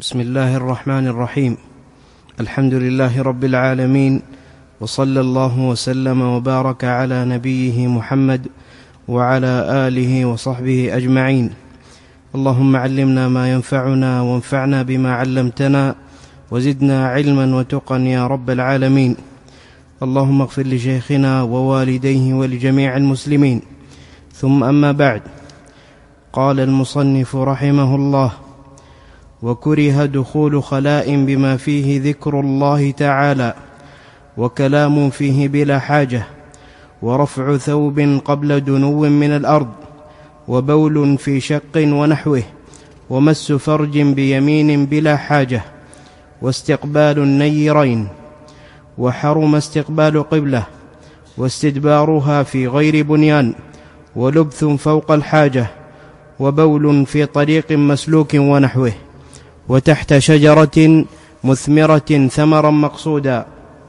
بسم الله الرحمن الرحيم. الحمد لله رب العالمين، وصلى الله وسلم وبارك على نبيه محمد وعلى آله وصحبه أجمعين. اللهم علمنا ما ينفعنا وانفعنا بما علمتنا وزدنا علما وتقا يا رب العالمين. اللهم اغفر لشيخنا ووالديه ولجميع المسلمين. ثم أما بعد، قال المصنف رحمه الله: وكره دخول خلاء بما فيه ذكر الله تعالى، وكلام فيه بلا حاجة، ورفع ثوب قبل دنو من الأرض، وبول في شق ونحوه، ومس فرج بيمين بلا حاجة، واستقبال النيرين، وحرم استقبال قبلة، واستدبارها في غير بنيان، ولبث فوق الحاجة، وبول في طريق مسلوك ونحوه، وتحت شجرة مثمرة ثمرا مقصودا.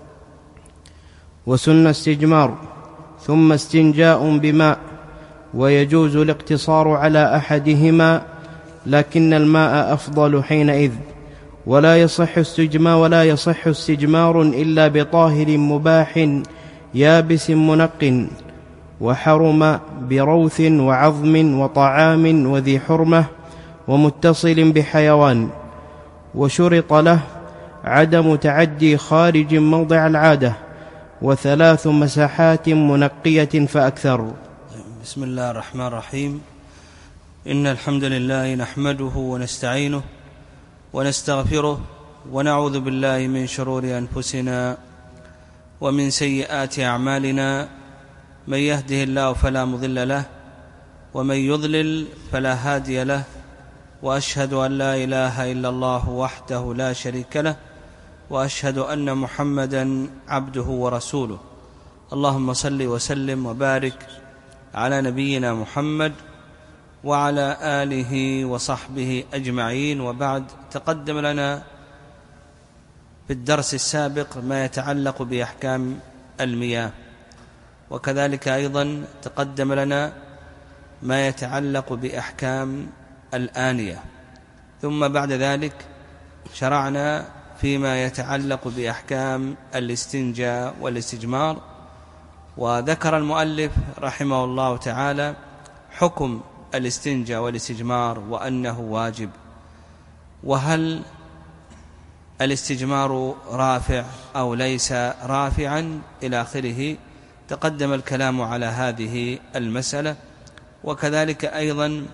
وسن استجمار، ثم استنجاء بماء، ويجوز الاقتصار على أحدهما، لكن الماء أفضل حينئذ. ولا يصح استجمار إلا بطاهر مباح يابس منق، وحرم بروث وعظم وطعام وذي حرمة ومتصل بحيوان. وشرط له عدم تعدي خارج موضع العادة، وثلاث مساحات منقية فأكثر. بسم الله الرحمن الرحيم. إن الحمد لله نحمده ونستعينه ونستغفره، ونعوذ بالله من شرور أنفسنا ومن سيئات أعمالنا. من يهده الله فلا مضل له، ومن يضلل فلا هادي له، وأشهد أن لا إله إلا الله وحده لا شريك له، وأشهد أن محمدا عبده ورسوله. اللهم صل وسلم وبارك على نبينا محمد وعلى آله وصحبه أجمعين. وبعد، تقدم لنا في الدرس السابق ما يتعلق بأحكام المياه، وكذلك أيضا تقدم لنا ما يتعلق بأحكام الآنية، ثم بعد ذلك شرعنا فيما يتعلق بأحكام الاستنجاء والاستجمار. وذكر المؤلف رحمه الله تعالى حكم الاستنجاء والاستجمار وأنه واجب، وهل الاستجمار رافع أو ليس رافعا إلى آخره. تقدم الكلام على هذه المسألة، وكذلك أيضا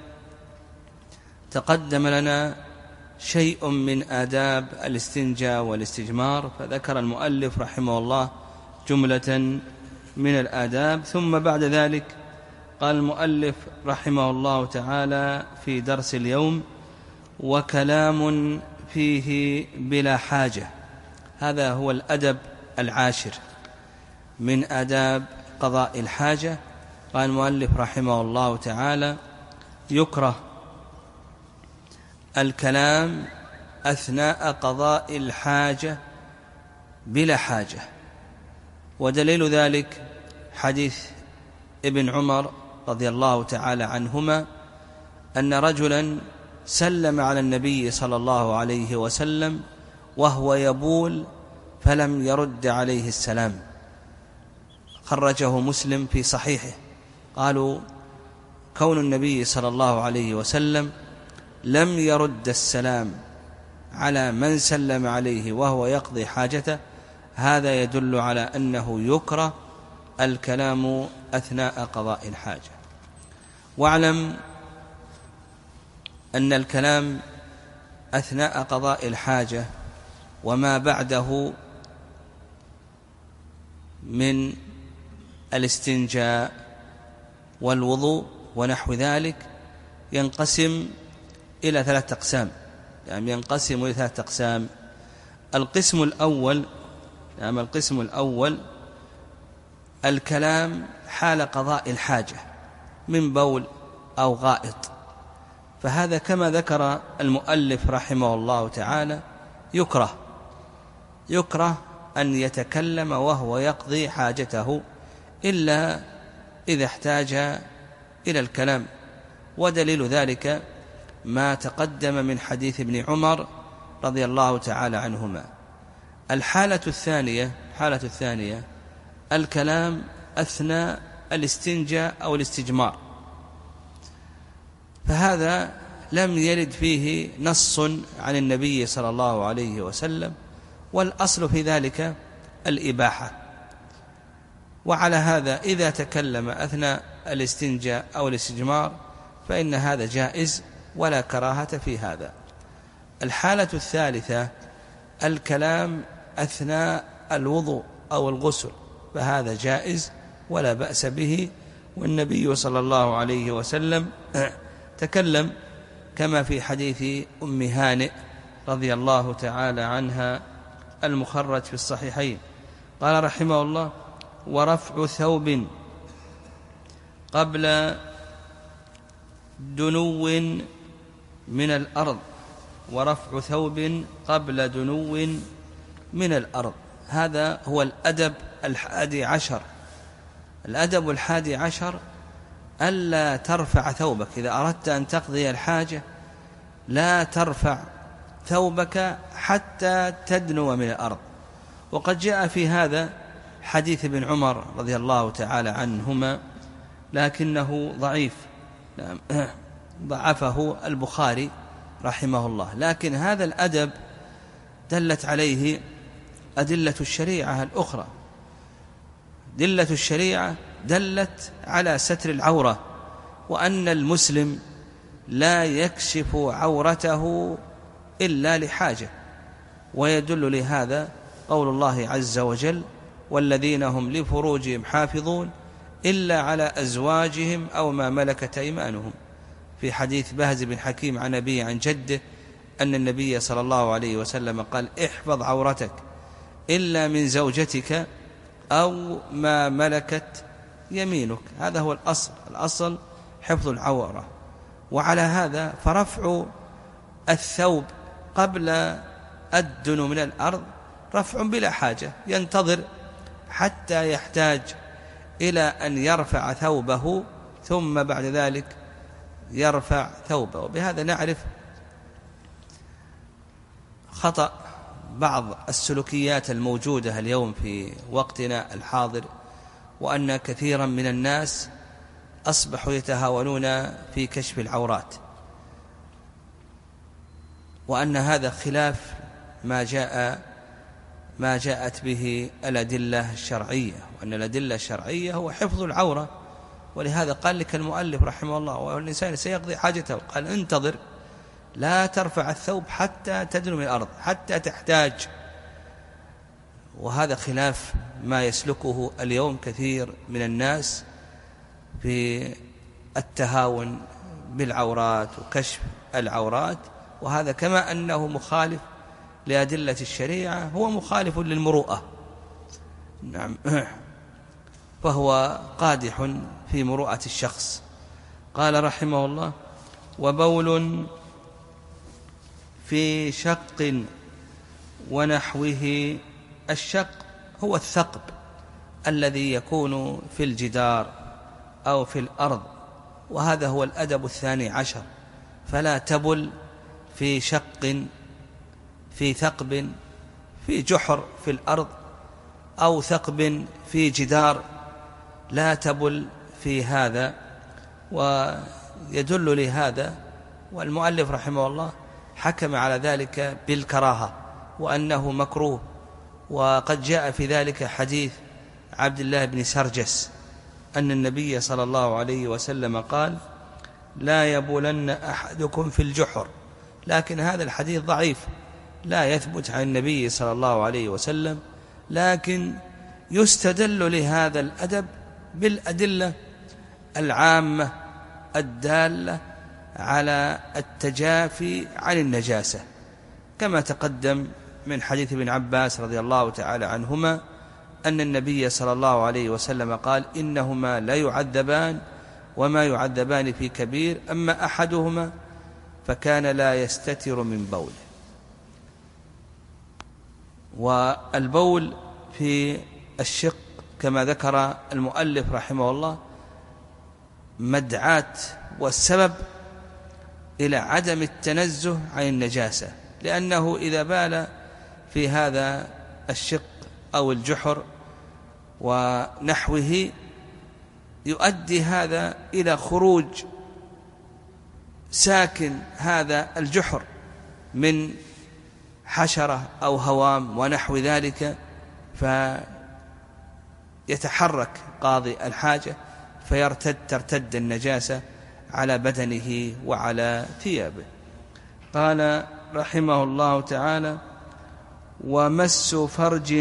تقدم لنا شيء من آداب الاستنجاء والاستجمار، فذكر المؤلف رحمه الله جملة من الآداب. ثم بعد ذلك قال المؤلف رحمه الله تعالى في درس اليوم: وكلام فيه بلا حاجة. هذا هو الأدب العاشر من آداب قضاء الحاجة. قال المؤلف رحمه الله تعالى: يكره الكلام أثناء قضاء الحاجة بلا حاجة. ودليل ذلك حديث ابن عمر رضي الله تعالى عنهما أن رجلا سلم على النبي صلى الله عليه وسلم وهو يبول فلم يرد عليه السلام، خرجه مسلم في صحيحه. قالوا: كون النبي صلى الله عليه وسلم لم يرد السلام على من سلم عليه وهو يقضي حاجته، هذا يدل على أنه يكره الكلام أثناء قضاء الحاجة. واعلم أن الكلام أثناء قضاء الحاجة وما بعده من الاستنجاء والوضوء ونحو ذلك ينقسم إلى ثلاثة أقسام. ينقسم إلى ثلاثة أقسام. القسم الأول الكلام حال قضاء الحاجة من بول أو غائط، فهذا كما ذكر المؤلف رحمه الله تعالى يكره أن يتكلم وهو يقضي حاجته إلا إذا احتاج إلى الكلام. ودليل ذلك ما تقدم من حديث ابن عمر رضي الله تعالى عنهما. الحالة الثانية الكلام أثناء الاستنجاء أو الاستجمار، فهذا لم يرد فيه نص عن النبي صلى الله عليه وسلم، والأصل في ذلك الإباحة. وعلى هذا إذا تكلم أثناء الاستنجاء أو الاستجمار فإن هذا جائز ولا كراهة في هذا. الحالة الثالثة الكلام أثناء الوضوء أو الغسل، فهذا جائز ولا بأس به، والنبي صلى الله عليه وسلم تكلم كما في حديث أم هانئ رضي الله تعالى عنها المخرج في الصحيحين، قال رحمه الله: ورفع ثوب قبل دنو من الأرض، ورفع ثوب قبل دنو من الأرض. هذا هو الأدب 11. الأدب 11 ألا ترفع ثوبك إذا أردت أن تقضي الحاجة، لا ترفع ثوبك حتى تدنو من الأرض. وقد جاء في هذا حديث ابن عمر رضي الله تعالى عنهما، لكنه ضعيف، ضعفه البخاري رحمه الله. لكن هذا الأدب دلت عليه أدلة الشريعة الأخرى. أدلة الشريعة دلت على ستر العورة، وأن المسلم لا يكشف عورته إلا لحاجة، ويدل لهذا قول الله عز وجل: والذين هم لفروجهم حافظون إلا على أزواجهم أو ما ملكت أيمانهم، في حديث بهز بن حكيم عن أبيه عن جده أن النبي صلى الله عليه وسلم قال: احفظ عورتك إلا من زوجتك أو ما ملكت يمينك. هذا هو الأصل حفظ العورة. وعلى هذا فرفع الثوب قبل الدنو من الأرض رفع بلا حاجة، ينتظر حتى يحتاج إلى أن يرفع ثوبه ثم بعد ذلك يرفع ثوبه. وبهذا نعرف خطأ بعض السلوكيات الموجودة اليوم في وقتنا الحاضر، وأن كثيرا من الناس أصبحوا يتهاونون في كشف العورات، وأن هذا خلاف ما جاءت به الأدلة الشرعية، وأن الأدلة الشرعية هو حفظ العورة. ولهذا قال لك المؤلف رحمه الله: والإنسان سيقضي حاجته، قال: انتظر لا ترفع الثوب حتى تدنو من الأرض، حتى تحتاج. وهذا خلاف ما يسلكه اليوم كثير من الناس في التهاون بالعورات وكشف العورات، وهذا كما أنه مخالف لأدلة الشريعة هو مخالف للمروءة. نعم، فهو قادح في مروءة الشخص. قال رحمه الله: وبول في شق ونحوه. الشق هو الثقب الذي يكون في الجدار أو في الأرض، وهذا هو الأدب 12. فلا تبل في شق، في ثقب، في جحر في الأرض، أو ثقب في جدار، لا تبل في هذا. ويدل لهذا، والمؤلف رحمه الله حكم على ذلك بالكراهة وأنه مكروه. وقد جاء في ذلك حديث عبد الله بن سرجس أن النبي صلى الله عليه وسلم قال: لا يبولن أحدكم في الجحر. لكن هذا الحديث ضعيف لا يثبت عن النبي صلى الله عليه وسلم، لكن يستدل لهذا الأدب بالأدلة العامة الدالة على التجافي عن النجاسة، كما تقدم من حديث ابن عباس رضي الله تعالى عنهما أن النبي صلى الله عليه وسلم قال: إنهما لا يعذبان وما يعذبان في كبير، أما أحدهما فكان لا يستتر من بوله. والبول في الشق كما ذكر المؤلف رحمه الله مدعاة والسبب إلى عدم التنزه عن النجاسة، لأنه إذا بال في هذا الشق أو الجحر ونحوه يؤدي هذا إلى خروج ساكن هذا الجحر من حشرة أو هوام ونحو ذلك، فيتحرك قاضي الحاجة ترتد النجاسة على بدنه وعلى ثيابه. قال رحمه الله تعالى: ومس فرج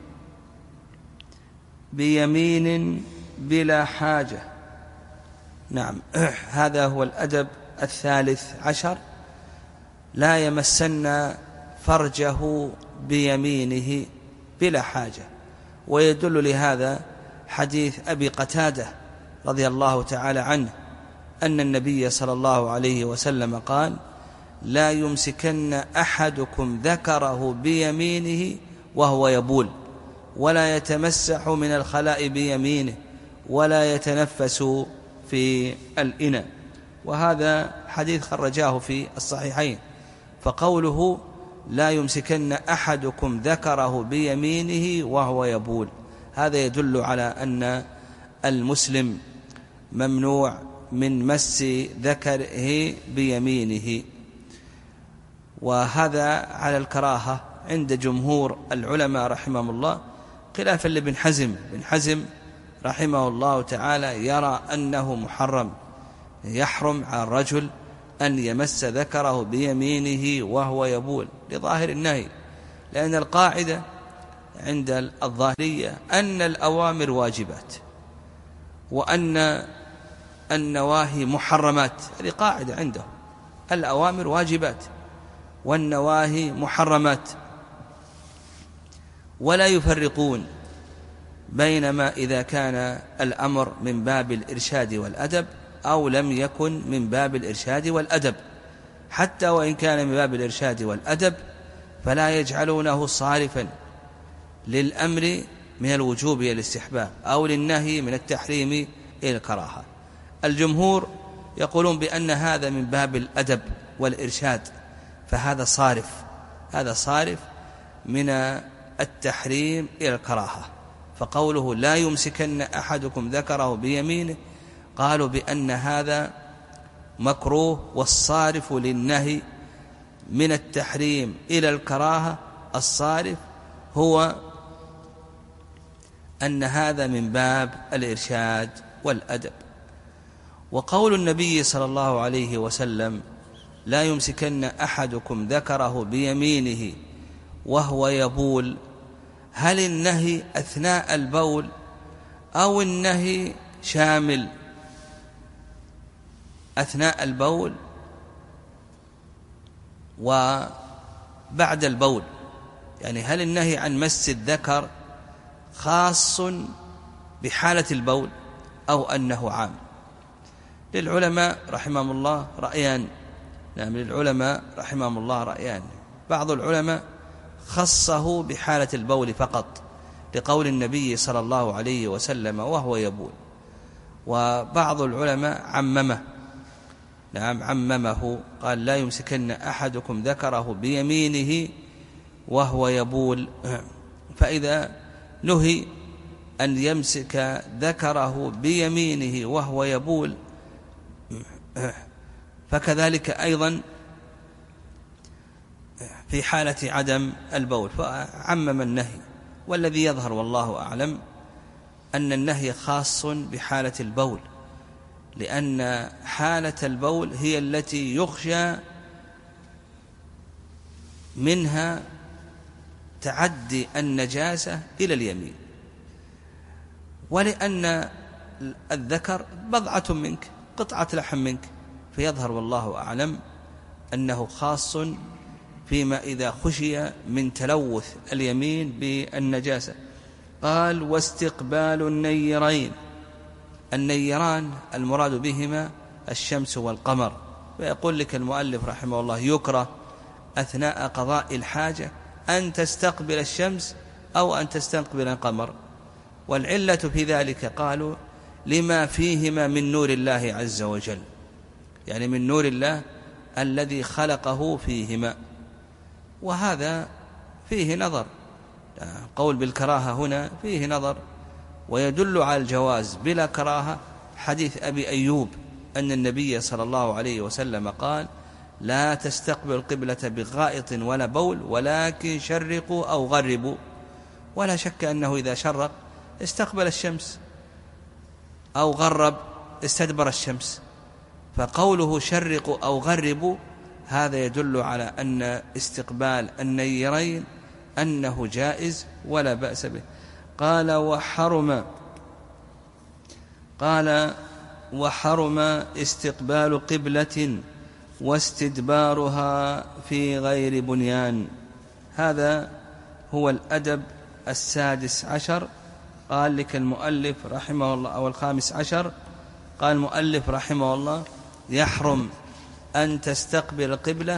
بيمين بلا حاجة. نعم، هذا هو الأدب 13، لا يمسن فرجه بيمينه بلا حاجة. ويدل لهذا حديث أبي قتادة رضي الله تعالى عنه أن النبي صلى الله عليه وسلم قال: لا يمسكن أحدكم ذكره بيمينه وهو يبول، ولا يتمسح من الخلاء بيمينه، ولا يتنفس في الإناء. وهذا حديث خرجاه في الصحيحين. فقوله لا يمسكن أحدكم ذكره بيمينه وهو يبول، هذا يدل على أن المسلم ممنوع من مس ذكره بيمينه، وهذا على الكراهة عند جمهور العلماء رحمهم الله، خلافا لابن حزم. ابن حزم رحمه الله تعالى يرى أنه محرم، يحرم على الرجل أن يمس ذكره بيمينه وهو يبول لظاهر النهي، لأن القاعدة عند الظاهرية أن الأوامر واجبات وأن النواهي محرمات. هذه قاعدة عندهم، الأوامر واجبات والنواهي محرمات، ولا يفرقون بينما إذا كان الأمر من باب الإرشاد والأدب أو لم يكن من باب الإرشاد والأدب. حتى وإن كان من باب الإرشاد والأدب فلا يجعلونه صارفا للأمر من الوجوب إلى الاستحباب أو للنهي من التحريم إلى الكراهة. الجمهور يقولون بأن هذا من باب الأدب والإرشاد، فهذا صارف، هذا صارف من التحريم إلى الكراهة. فقوله لا يمسكن أحدكم ذكره بيمينه، قالوا بأن هذا مكروه، والصارف للنهي من التحريم إلى الكراهة الصارف هو أن هذا من باب الإرشاد والأدب. وقول النبي صلى الله عليه وسلم لا يمسكن أحدكم ذكره بيمينه وهو يبول، هل النهي أثناء البول أو النهي شامل أثناء البول وبعد البول؟ يعني هل النهي عن مس الذكر خاص بحالة البول أو أنه عام؟ للعلماء رحمهم الله رأيان. نعم، للعلماء رحمهم الله رأيان. بعض العلماء خصه بحالة البول فقط لقول النبي صلى الله عليه وسلم وهو يبول، وبعض العلماء عممه. نعم، عممه، قال لا يمسكن أحدكم ذكره بيمينه وهو يبول. فإذا نهي أن يمسك ذكره بيمينه وهو يبول فكذلك أيضا في حالة عدم البول، فعمم النهي. والذي يظهر والله أعلم أن النهي خاص بحالة البول، لأن حالة البول هي التي يخشى منها تعدي النجاسة إلى اليمين، ولأن الذكر بضعة منك، قطعة لحم منك، فيظهر والله أعلم أنه خاص فيما إذا خشي من تلوث اليمين بالنجاسة. قال واستقبال النيرين. النيران المراد بهما الشمس والقمر. ويقول لك المؤلف رحمه الله يكره أثناء قضاء الحاجة أن تستقبل الشمس أو أن تستقبل القمر، والعلة في ذلك قالوا لما فيهما من نور الله عز وجل، يعني من نور الله الذي خلقه فيهما. وهذا فيه نظر، قول بالكراهة هنا فيه نظر، ويدل على الجواز بلا كراهة حديث أبي أيوب أن النبي صلى الله عليه وسلم قال: لا تستقبل القبلة بغائط ولا بول، ولكن شرقوا أو غربوا. ولا شك أنه إذا شرق استقبل الشمس، أو غرب استدبر الشمس، فقوله شرقوا أو غربوا هذا يدل على أن استقبال النيرين أنه جائز ولا بأس به. قال وحرم استقبال قبلة واستدبارها في غير بنيان. هذا هو الأدب 16. قال لك المؤلف رحمه الله، أو 15، قال المؤلف رحمه الله: يحرم أن تستقبل القبلة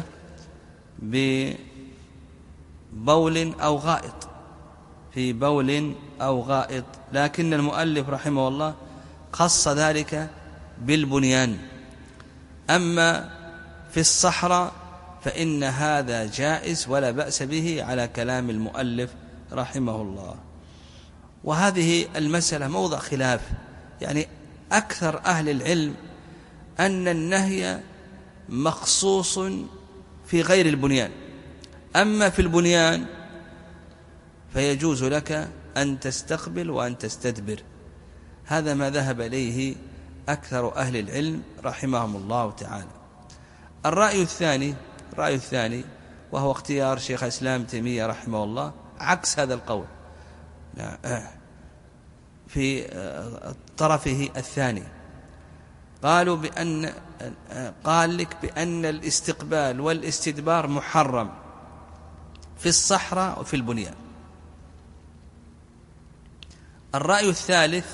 ببول أو غائط، في بول أو غائط، لكن المؤلف رحمه الله خص ذلك بالبنيان. أما في الصحراء فإن هذا جائز ولا بأس به على كلام المؤلف رحمه الله. وهذه المسألة موضع خلاف، يعني أكثر أهل العلم أن النهي مخصوص في غير البنيان، أما في البنيان فيجوز لك أن تستقبل وأن تستدبر. هذا ما ذهب إليه أكثر أهل العلم رحمهم الله تعالى. الرأي الثاني وهو اختيار شيخ الإسلام تيمية رحمه الله عكس هذا القول، في طرفه الثاني قال لك بأن الاستقبال والاستدبار محرم في الصحراء وفي البنيان. الرأي الثالث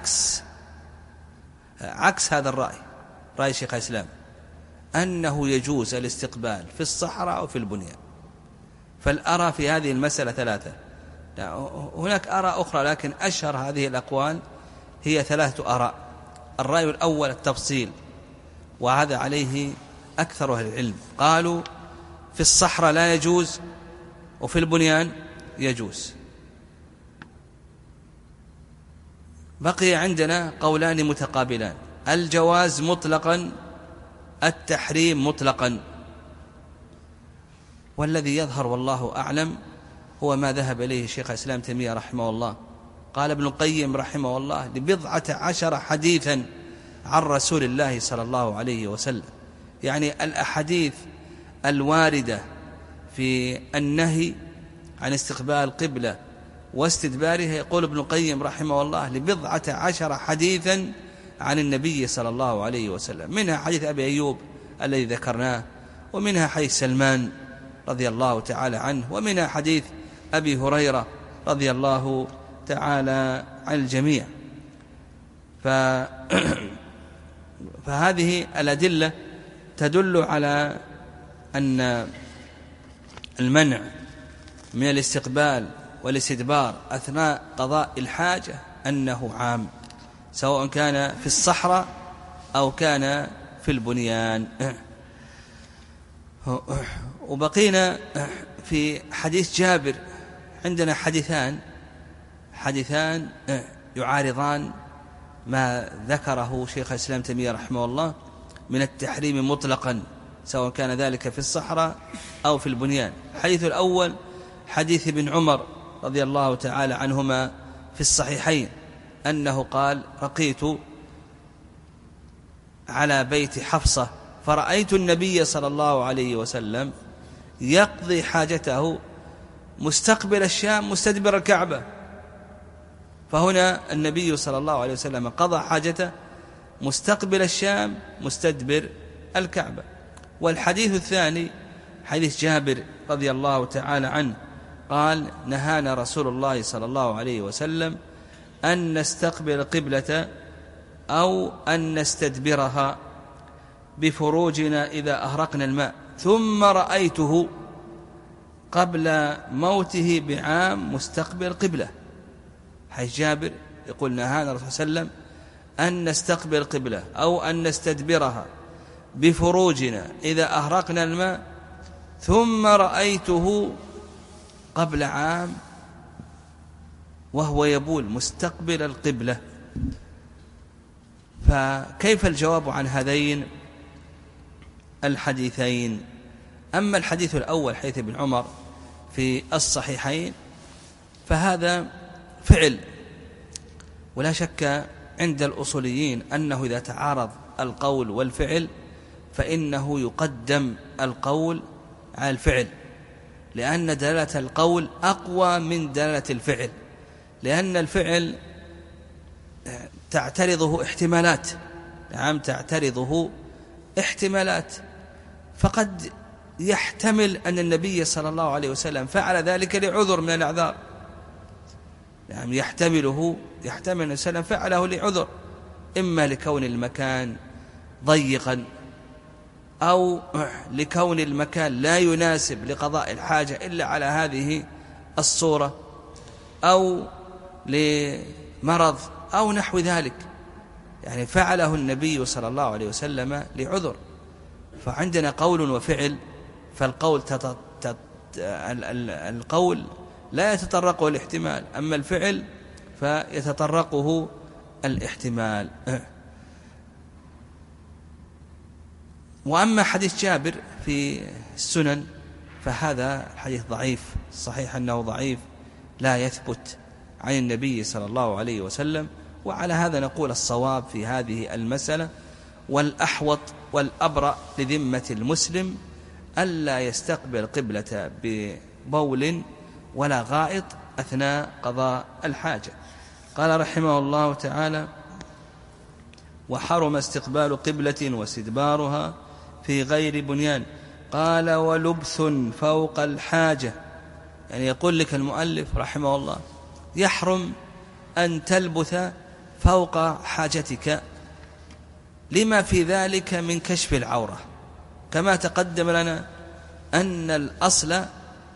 عكس هذا الرأي، رأي شيخ الإسلام، أنه يجوز الاستقبال في الصحراء وفي البنيان. فالأرى في هذه المسألة 3. هناك آراء أخرى، لكن أشهر هذه الأقوال هي 3 آراء. الرأي الأول التفصيل، وهذا عليه أكثر أهل العلم، قالوا في الصحراء لا يجوز وفي البنيان يجوز. بقي عندنا قولان متقابلان: الجواز مطلقا، التحريم مطلقا. والذي يظهر والله أعلم هو ما ذهب إليه شيخ الإسلام تيمية رحمه الله. قال ابن القيم رحمه الله: 14 حديثا عن رسول الله صلى الله عليه وسلم، يعني الأحاديث الواردة في النهي عن استقبال القبلة واستدبارها، يقول ابن القيم رحمه الله 14 حديثا عن النبي صلى الله عليه وسلم، منها حديث أبي أيوب الذي ذكرناه، ومنها حديث سلمان رضي الله تعالى عنه، ومنها حديث أبي هريرة رضي الله تعالى عن الجميع. فهذه الأدلة تدل على أن المنع من الاستقبال والاستدبار أثناء قضاء الحاجة أنه عام، سواء كان في الصحراء أو كان في البنيان. وبقينا في حديث جابر، عندنا حديثان يعارضان ما ذكره شيخ الإسلام تيمية رحمه الله من التحريم مطلقا، سواء كان ذلك في الصحراء أو في البنيان. الحديث الأول حديث ابن عمر رضي الله تعالى عنهما في الصحيحين أنه قال: رقيت على بيت حفصة فرأيت النبي صلى الله عليه وسلم يقضي حاجته مستقبل الشام مستدبر الكعبة. فهنا النبي صلى الله عليه وسلم قضى حاجته مستقبل الشام مستدبر الكعبة. والحديث الثاني حديث جابر رضي الله تعالى عنه قال: نهانا رسول الله صلى الله عليه وسلم أن نستقبل القبلة أو أن نستدبرها بفروجنا إذا أهرقنا الماء، ثم رأيته قبل موته بعام مستقبل القبلة. حيث جابر يقول: نهانا الرسول صلى الله عليه وسلم أن نستقبل القبلة أو أن نستدبرها بفروجنا إذا أهرقنا الماء، ثم رأيته قبل عام وهو يبول مستقبل القبلة. فكيف الجواب عن هذين الحديثين؟ أما الحديث الأول حديث ابن عمر في الصحيحين فهذا فعل، ولا شك عند الأصوليين أنه إذا تعارض القول والفعل فإنه يقدم القول على الفعل، لأن دلالة القول أقوى من دلالة الفعل، لأن الفعل تعترضه احتمالات. نعم، تعترضه احتمالات، فقد يحتمل أن النبي صلى الله عليه وسلم فعل ذلك لعذر من الأعذار. نعم، يحتمل أن النبي صلى الله عليه وسلم فعله لعذر، إما لكون المكان ضيقا، أو لكون المكان لا يناسب لقضاء الحاجة إلا على هذه الصورة، أو لمرض أو نحو ذلك. يعني فعله النبي صلى الله عليه وسلم لعذر. فعندنا قول وفعل، فالقول القول لا يتطرقه الاحتمال، أما الفعل فيتطرقه الاحتمال. وأما حديث جابر في السنن فهذا الحديث ضعيف، صحيح أنه ضعيف لا يثبت عن النبي صلى الله عليه وسلم. وعلى هذا نقول الصواب في هذه المسألة والأحوط والأبرأ لذمة المسلم ألا يستقبل قبلة ببول ولا غائط أثناء قضاء الحاجة. قال رحمه الله تعالى: وحرم استقبال قبلة واستدبارها في غير بنيان. قال: ولبث فوق الحاجة، يعني يقول لك المؤلف رحمه الله يحرم أن تلبث فوق حاجتك لما في ذلك من كشف العورة، كما تقدم لنا أن الأصل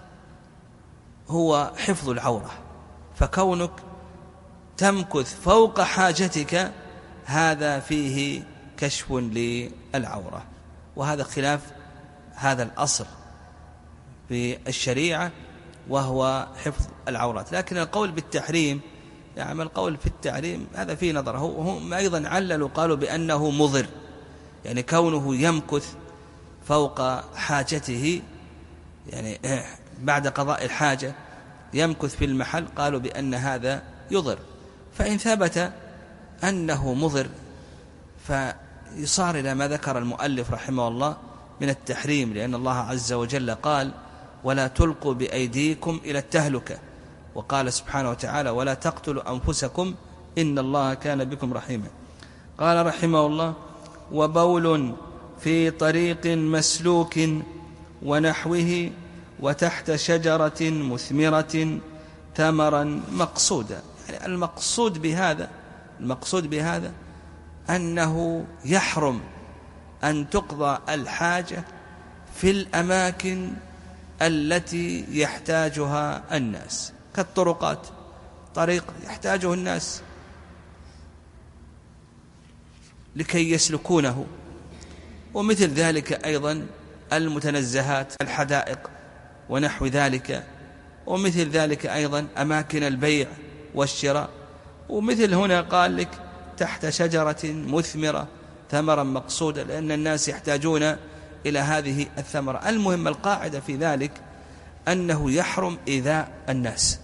هو حفظ العورة، فكونك تمكث فوق حاجتك هذا فيه كشف للعورة، وهذا خلاف هذا الأصل في الشريعة وهو حفظ العورات. لكن القول بالتحريم، يعني القول في التحريم هذا فيه نظر. هم أيضا عللوا قالوا بأنه مضر، يعني كونه يمكث فوق حاجته، يعني بعد قضاء الحاجة يمكث في المحل، قالوا بأن هذا يضر. فإن ثبت أنه مضر فيصار إلى ما ذكر المؤلف رحمه الله من التحريم، لأن الله عز وجل قال: ولا تلقوا بأيديكم إلى التهلكة، وقال سبحانه وتعالى: ولا تقتلوا أنفسكم إن الله كان بكم رحيما. قال رحمه الله: وبول في طريق مسلوك ونحوه وتحت شجرة مثمرة ثمرا مقصودا. يعني المقصود بهذا أنه يحرم أن تقضى الحاجة في الأماكن التي يحتاجها الناس، كالطرقات، طريق يحتاجه الناس لكي يسلكونه، ومثل ذلك أيضا المتنزهات، الحدائق ونحو ذلك، ومثل ذلك أيضا أماكن البيع والشراء. ومثل هنا قال لك تحت شجرة مثمرة ثمرا مقصودا، لأن الناس يحتاجون إلى هذه الثمرة. المهم القاعدة في ذلك أنه يحرم إيذاء الناس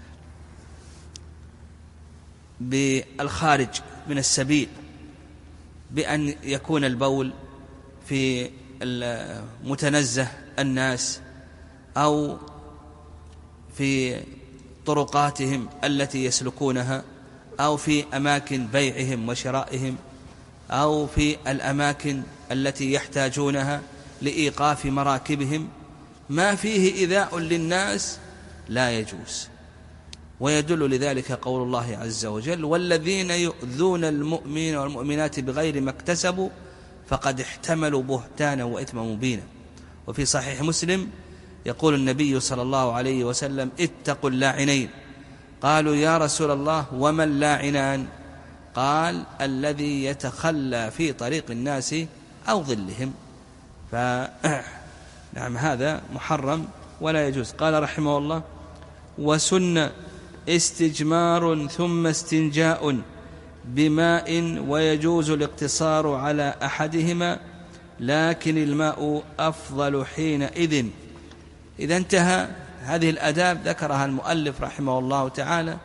بالخارج من السبيل، بأن يكون البول في متنزه الناس، أو في طرقاتهم التي يسلكونها، أو في أماكن بيعهم وشرائهم، أو في الأماكن التي يحتاجونها لإيقاف مراكبهم. ما فيه إيذاء للناس لا يجوز. ويدل لذلك قول الله عز وجل: والذين يؤذون المؤمنين والمؤمنات بغير ما اكتسبوا فقد احتملوا بهتانا وإثما مبينا. وفي صحيح مسلم يقول النبي صلى الله عليه وسلم: اتقوا اللاعنين. قالوا: يا رسول الله وما اللاعنان؟ قال: الذي يتخلى في طريق الناس أو ظلهم. نعم هذا محرم ولا يجوز. قال رحمه الله: وسن استجمار ثم استنجاء بماء ويجوز الاقتصار على أحدهما لكن الماء أفضل حينئذ. إذا انتهى هذه الآداب ذكرها المؤلف رحمه الله تعالى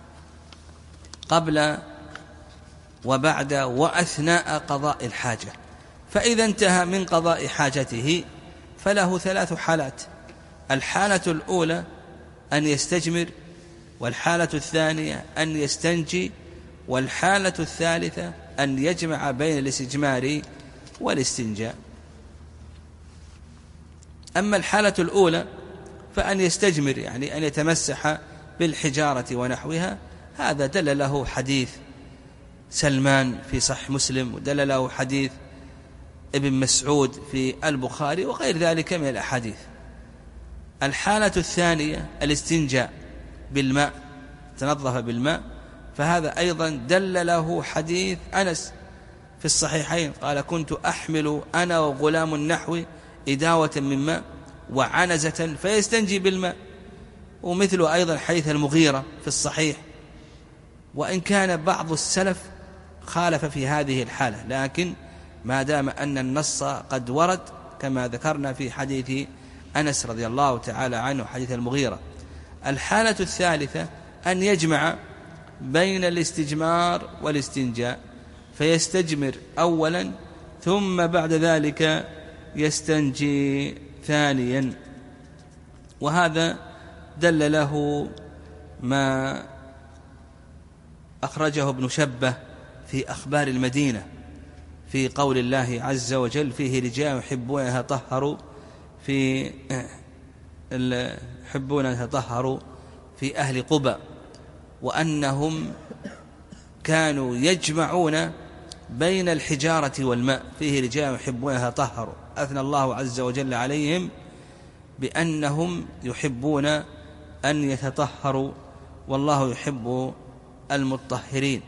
قبل وبعد وأثناء قضاء الحاجة. فإذا انتهى من قضاء حاجته فله 3 حالات: الحالة الأولى أن يستجمر، والحالة الثانية أن يستنجي، والحالة الثالثة أن يجمع بين الاستجمار والاستنجاء. أما الحالة الأولى فأن يستجمر، يعني أن يتمسح بالحجارة ونحوها، هذا دل له حديث سلمان في صحيح مسلم، ودل له حديث ابن مسعود في البخاري وغير ذلك من الأحاديث. الحالة الثانية الاستنجاء بالماء، تنظف بالماء، فهذا أيضا دل له حديث أنس في الصحيحين قال: كنت أحمل أنا وغلام النحو إداوة من ماء وعنزة فيستنجي بالماء. ومثل أيضا حديث المغيرة في الصحيح، وإن كان بعض السلف خالف في هذه الحالة، لكن ما دام أن النص قد ورد كما ذكرنا في حديث أنس رضي الله تعالى عنه حديث المغيرة. الحالة الثالثة أن يجمع بين الاستجمار والاستنجاء، فيستجمر أولا ثم بعد ذلك يستنجي ثانيا، وهذا دل له ما أخرجه ابن شبة في أخبار المدينة في قول الله عز وجل: فيه رجال يحبون أن يتطهروا في أهل قبى، وأنهم كانوا يجمعون بين الحجارة والماء. فيه رجال يحبون أن يتطهروا، أثنى الله عز وجل عليهم بأنهم يحبون أن يتطهروا، والله يحب المطهرين.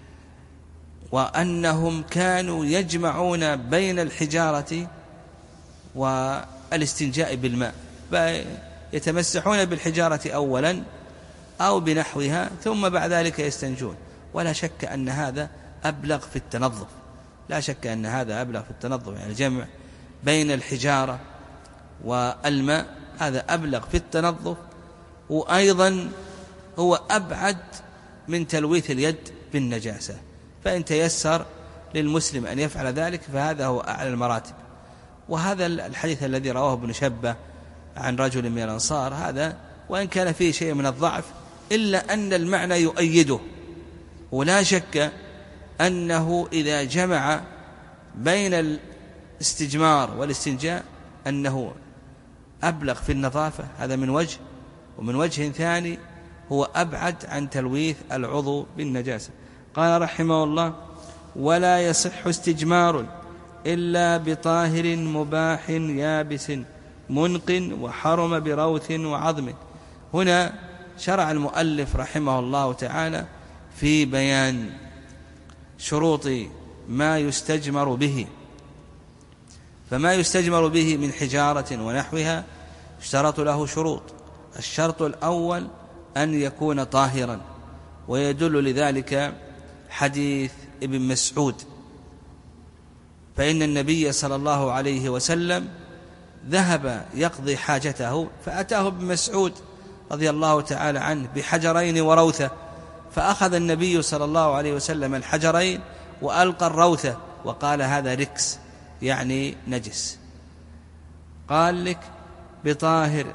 وأنهم كانوا يجمعون بين الحجارة والاستنجاء بالماء، يتمسحون بالحجارة أولا أو بنحوها ثم بعد ذلك يستنجون. ولا شك أن هذا أبلغ في التنظف، لا شك أن هذا أبلغ في التنظف، يعني الجمع بين الحجارة والماء هذا أبلغ في التنظف، وأيضا هو أبعد من تلويث اليد بالنجاسة. فإن تيسر للمسلم أن يفعل ذلك فهذا هو أعلى المراتب. وهذا الحديث الذي رواه ابن شبة عن رجل من الأنصار، هذا وإن كان فيه شيء من الضعف إلا أن المعنى يؤيده، ولا شك أنه إذا جمع بين الاستجمار والاستنجاء أنه أبلغ في النظافة، هذا من وجه، ومن وجه ثاني هو أبعد عن تلويث العضو بالنجاسة. قال رحمه الله: ولا يصح استجمار إلا بطاهر مباح يابس منق وحرم بروث وعظم. هنا شرع المؤلف رحمه الله تعالى في بيان شروط ما يستجمر به. فما يستجمر به من حجارة ونحوها اشترط له شروط. الشرط الأول أن يكون طاهرا، ويدل لذلك حديث ابن مسعود، فإن النبي صلى الله عليه وسلم ذهب يقضي حاجته فأتاه ابن مسعود رضي الله تعالى عنه بحجرين وروثة، فأخذ النبي صلى الله عليه وسلم الحجرين وألقى الروثة وقال: هذا ركس، يعني نجس. قال لك بطاهر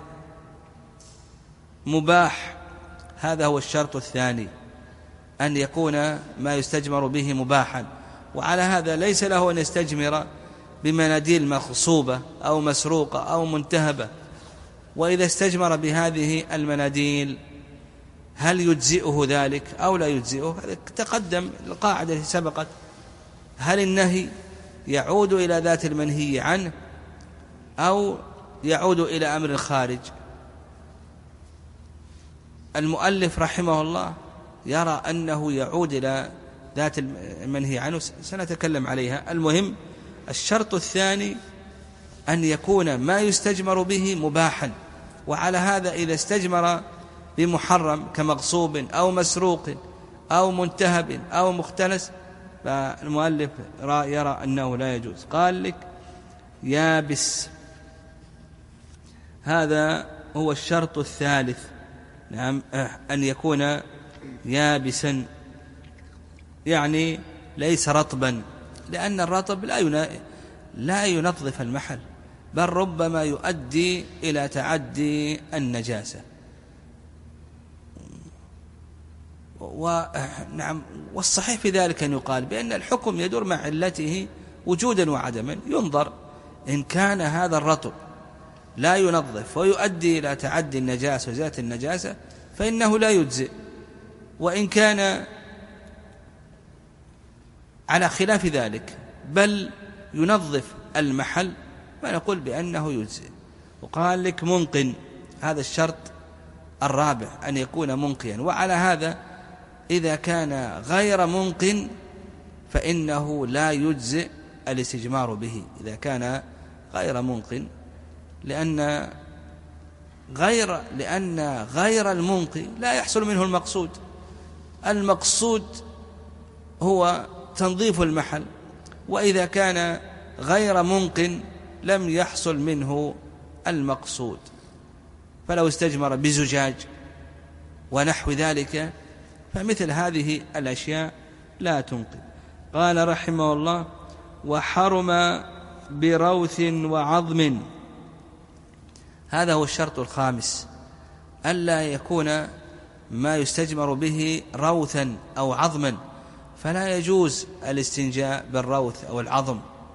مباح، هذا هو الشرط الثاني، أن يكون ما يستجمر به مباحا. وعلى هذا ليس له أن يستجمر بمناديل مغصوبة أو مسروقة أو منتهبة. وإذا استجمر بهذه المناديل هل يجزئه ذلك أو لا يجزئه؟ تقدم القاعدة التي سبقت، هل النهي يعود إلى ذات المنهي عنه أو يعود إلى أمر خارج؟ المؤلف رحمه الله يرى أنه يعود إلى ذات المنهي عنه، سنتكلم عليها. المهم الشرط الثاني أن يكون ما يستجمر به مباحا، وعلى هذا إذا استجمر بمحرم كمغصوب أو مسروق أو منتهب أو مختلس فالمؤلف يرى أنه لا يجوز. قال لك يابس، هذا هو الشرط الثالث، نعم، أن يكون يابسا، يعني ليس رطبا، لأن الرطب لا ينظف المحل، بل ربما يؤدي إلى تعدي النجاسة. ونعم، والصحيح في ذلك أن يقال بأن الحكم يدور مع علته وجودا وعدما، ينظر إن كان هذا الرطب لا ينظف ويؤدي إلى تعدي النجاسة وزيادة النجاسة فإنه لا يجزئ، وإن كان على خلاف ذلك بل ينظف المحل فنقول بأنه يجزئ. وقال لك منقٍ، هذا الشرط الرابع أن يكون منقيا، وعلى هذا إذا كان غير منق فإنه لا يجزئ الاستجمار به، إذا كان غير منق، لأن غير المنقي لا يحصل منه المقصود. المقصود هو تنظيف المحل، وإذا كان غير منق لم يحصل منه المقصود. فلو استجمر بزجاج ونحو ذلك فمثل هذه الأشياء لا تنقذ. قال رحمه الله وحرم بروث وعظم، هذا هو الشرط الخامس، ألا يكون ما يستجمر به روثا أو عظما، فلا يجوز الاستنجاء بالروث أو العظم.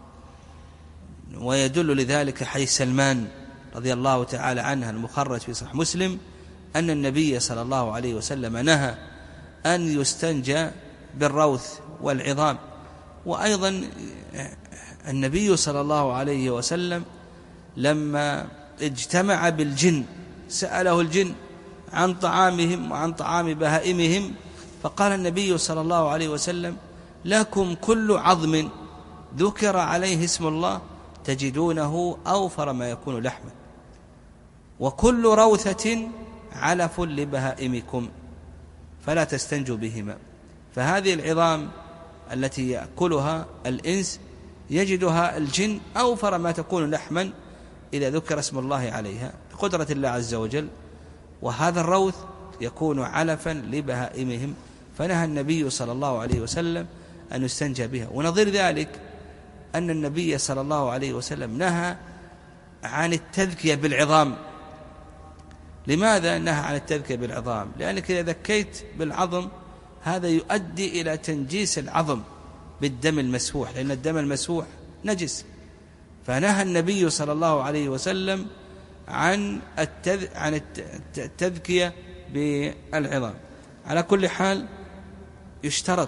ويدل لذلك حديث سلمان رضي الله تعالى عنه المخرج في صحيح مسلم أن النبي صلى الله عليه وسلم نهى أن يستنجى بالروث والعظام. وأيضا النبي صلى الله عليه وسلم لما اجتمع بالجن سأله الجن عن طعامهم وعن طعام بهائمهم، فقال النبي صلى الله عليه وسلم لكم كل عظم ذكر عليه اسم الله تجدونه أوفر ما يكون لحما، وكل روثة علف لبهائمكم فلا تستنجوا بهما. فهذه العظام التي يأكلها الإنس يجدها الجن أوفر ما تكون لحما إذا ذكر اسم الله عليها بقدرة الله عز وجل، وهذا الروث يكون علفا لبهائمهم، فنهى النبي صلى الله عليه وسلم أن يستنجى بها. ونظير ذلك أن النبي صلى الله عليه وسلم نهى عن التذكية بالعظام. لماذا نهى عن التذكية بالعظام؟ لأنك إذا ذكيت بالعظم هذا يؤدي إلى تنجيس العظم بالدم المسفوح، لأن الدم المسفوح نجس. فنهى النبي صلى الله عليه وسلم عن التذكية بالعظام. على كل حال يشترط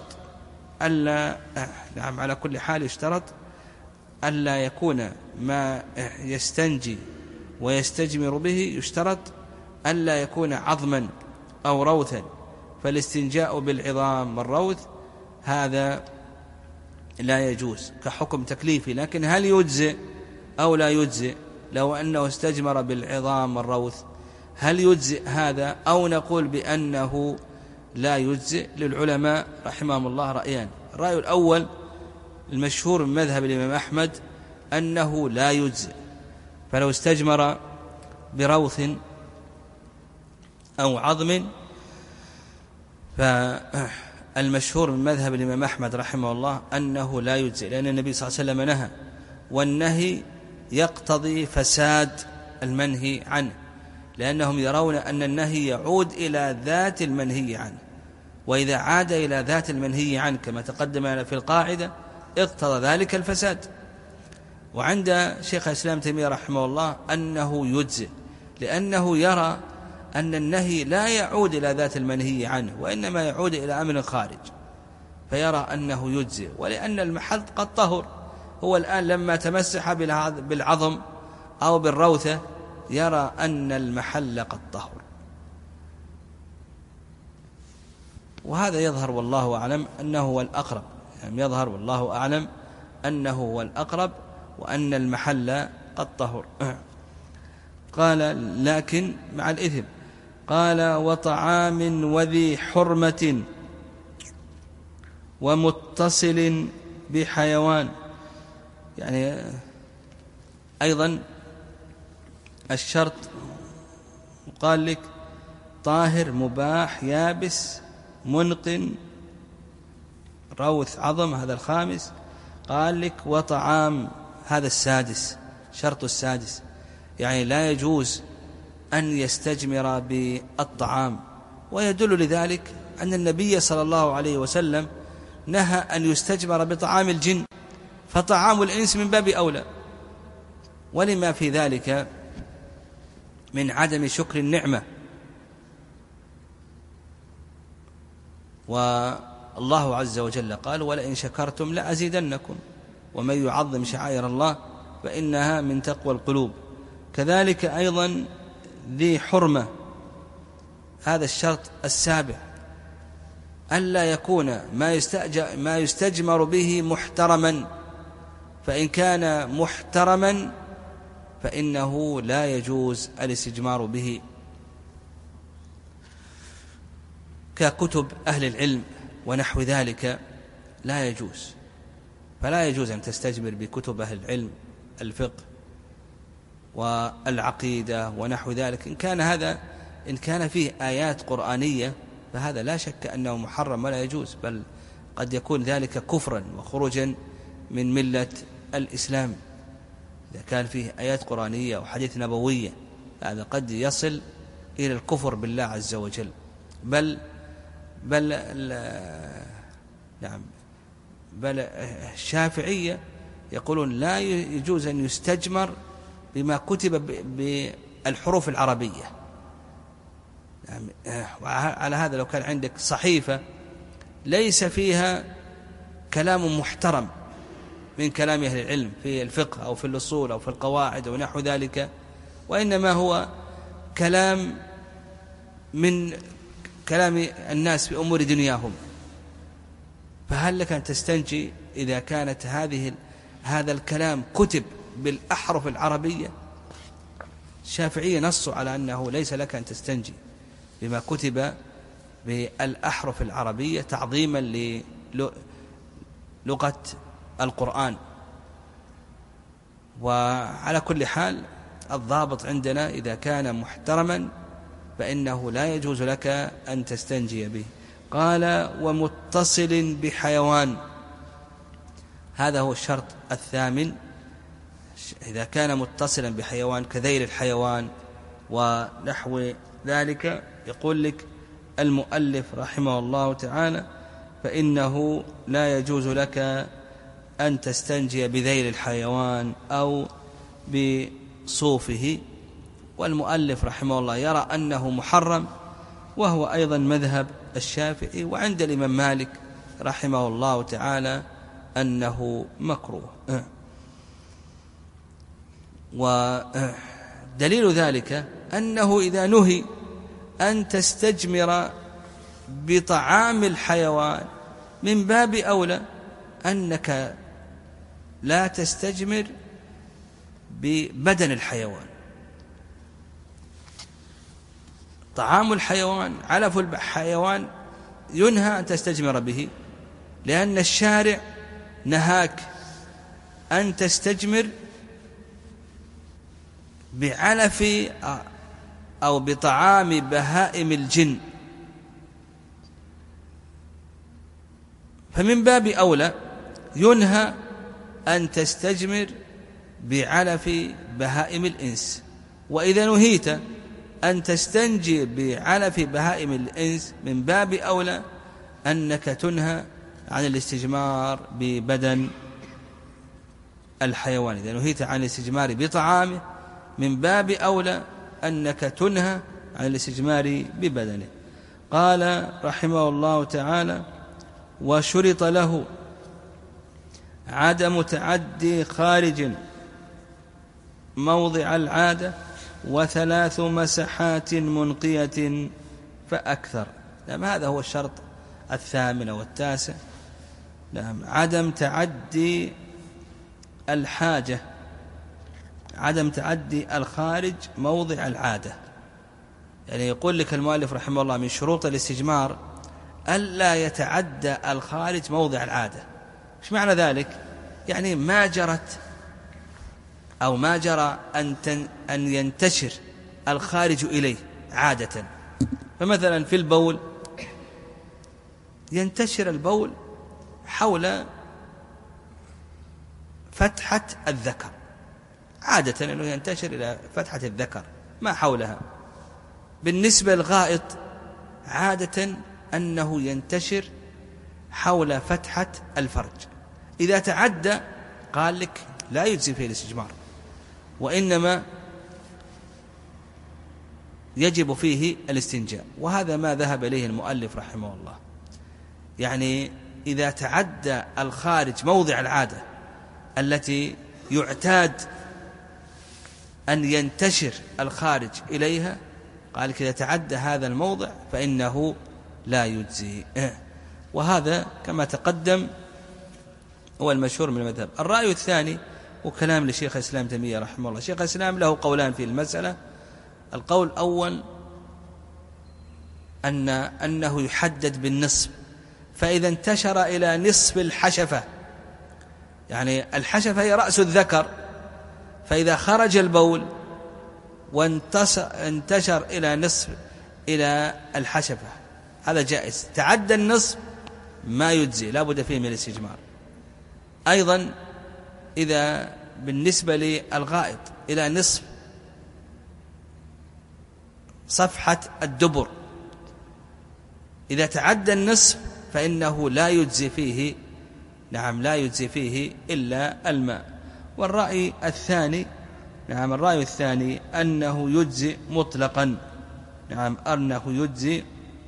ألا يكون ما يستنجي ويستجمر به، يشترط ألا يكون عظما أو روثا، فالاستنجاء بالعظام والروث هذا لا يجوز كحكم تكليفي. لكن هل يجزئ أو لا يجزئ لو أنه استجمر بالعظام والروث؟ هل يجزئ هذا أو نقول بأنه لا يجزئ؟ للعلماء رحمهم الله رأيان. الرأي الأول المشهور من مذهب الإمام أحمد أنه لا يجزئ، فلو استجمر بروث أو عظم فالمشهور من مذهب الإمام أحمد رحمه الله أنه لا يجزئ، لأن النبي صلى الله عليه وسلم نهى، والنهي يقتضي فساد المنهي عنه، لأنهم يرون أن النهي يعود إلى ذات المنهي عنه، وإذا عاد إلى ذات المنهي عنه كما تقدم في القاعدة اقتضى ذلك الفساد. وعند شيخ الإسلام تيمية رحمه الله أنه يجزئ، لأنه يرى أن النهي لا يعود إلى ذات المنهي عنه وإنما يعود إلى أمر خارج، فيرى أنه يجزئ. ولأن المحل قد طهر، هو الآن لما تمسح بالعظم أو بالروثة يرى أن المحل قد طهر. وهذا يظهر والله أعلم أنه هو الأقرب، يعني يظهر والله أعلم أنه هو الأقرب، وأن المحل قد طهر. قال لكن مع الإثم. قال وطعام وذي حرمة ومتصل بحيوان، يعني أيضا الشرط قال لك طاهر مباح يابس منقن روث عظم، هذا الخامس. قال لك وطعام، هذا السادس، شرط السادس، يعني لا يجوز أن يستجمر بالطعام. ويدل لذلك أن النبي صلى الله عليه وسلم نهى أن يستجمر بطعام الجن، فطعام الإنس من باب أولى، ولما في ذلك من عدم شكر النعمة. والله عز وجل قال ولئن شكرتم لأزيدنكم ومن يعظم شعائر الله فإنها من تقوى القلوب. كذلك أيضا ذي حرمة، هذا الشرط السابع، ألا يكون ما يستجمر به محترما، فإن كان محترما فإنه لا يجوز الاستجمار به، ككتب أهل العلم ونحو ذلك لا يجوز. فلا يجوز أن تستجمر بكتب أهل العلم، الفقه والعقيدة ونحو ذلك. إن كان فيه آيات قرآنية فهذا لا شك أنه محرم ولا يجوز، بل قد يكون ذلك كفرا وخروجا من ملة الإسلام. إذا كان فيه آيات قرآنية وحديث نبوية هذا قد يصل إلى الكفر بالله عز وجل. بل الشافعية يقولون لا يجوز أن يستجمر بما كتب بالحروف العربية. على هذا لو كان عندك صحيفة ليس فيها كلام محترم من كلام أهل العلم في الفقه أو في الأصول أو في القواعد ونحو ذلك، وإنما هو كلام من كلام الناس في أمور دنياهم، فهل لك أن تستنجي إذا كانت هذا الكلام كتب بالأحرف العربية؟ الشافعية نصوا على أنه ليس لك أن تستنجي بما كتب بالأحرف العربية تعظيما للغة القرآن. وعلى كل حال الضابط عندنا إذا كان محترما فإنه لا يجوز لك أن تستنجي به. قال ومتصل بحيوان، هذا هو الشرط الثامن. إذا كان متصلا بحيوان كذيل الحيوان ونحو ذلك، يقول لك المؤلف رحمه الله تعالى فإنه لا يجوز لك أن تستنجي بذيل الحيوان أو بصوفه. والمؤلف رحمه الله يرى أنه محرم، وهو أيضا مذهب الشافعي، وعند الإمام مالك رحمه الله تعالى أنه مكروه. ودليل ذلك أنه إذا نهي أن تستجمر بطعام الحيوان من باب أولى أنك لا تستجمر ببدن الحيوان. طعام الحيوان، علف الحيوان، ينهى أن تستجمر به، لأن الشارع نهاك أن تستجمر بعلف أو بطعام بهائم الجن، فمن باب أولى ينهى أن تستجمر بعلف بهائم الإنس. وإذا نهيت أن تستنجي بعلف بهائم الإنس من باب أولى أنك تنهى عن الاستجمار ببدن الحيوان. إذا نهيت عن الاستجمار بطعامه من باب أولى أنك تنهى عن الاستجمار ببدنه. قال رحمه الله تعالى وشرط له عدم تعدي خارج موضع العادة و3 مسحات منقية فأكثر. نعم، هذا هو الشرط الثامن والتاسع. نعم، عدم تعدي الحاجة، عدم تعدي الخارج موضع العادة. يعني يقول لك المؤلف رحمه الله من شروط الاستجمار ألا يتعدى الخارج موضع العادة. إيش معنى ذلك؟ يعني ما جرت أو ما جرى أن ينتشر الخارج إليه عادة. فمثلا في البول ينتشر البول حول فتحة الذكر، عادة أنه ينتشر إلى فتحة الذكر ما حولها. بالنسبة للغائط عادة أنه ينتشر حول فتحة الفرج. إذا تعدى قال لك لا يجزي فيه الاستجمار، وإنما يجب فيه الاستنجاء. وهذا ما ذهب إليه المؤلف رحمه الله. يعني إذا تعدى الخارج موضع العادة التي يعتاد أن ينتشر الخارج إليها، قال إذا تعدى هذا الموضع فإنه لا يجزي. وهذا كما تقدم هو المشهور من المذهب. الرأي الثاني وكلام لشيخ الإسلام تيمية رحمه الله. شيخ الإسلام له قولان في المسألة. القول الأول أنه يحدد بالنصف، فإذا انتشر إلى نصف الحشفة، يعني الحشفة هي رأس الذكر، فإذا خرج البول وانتشر إلى نصف إلى الحشفة هذا جائز. تعدى النصف ما يجزي، لا بد فيه من الاستجمار. أيضا إذا بالنسبة للغائط إلى نصف صفحة الدبر، إذا تعدى النصف فإنه لا يجزي فيه، نعم لا يجزي فيه إلا الماء. والرأي الثاني، نعم الرأي الثاني أنه يجزي مطلقا، نعم أنه يجزي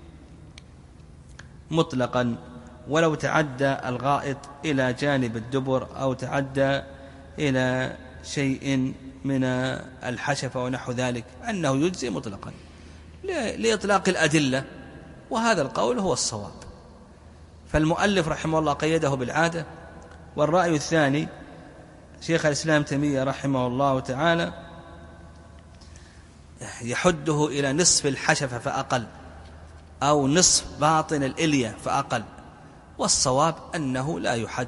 مطلقا ولو تعدى الغائط إلى جانب الدبر أو تعدى إلى شيء من الحشفة ونحو ذلك، أنه يجزي مطلقا لإطلاق الأدلة، وهذا القول هو الصواب. فالمؤلف رحمه الله قيده بالعادة. والرأي الثاني شيخ الإسلام تيمية رحمه الله تعالى يحده إلى نصف الحشفة فأقل أو نصف باطن الإلية فأقل، والصواب أنه لا يحد،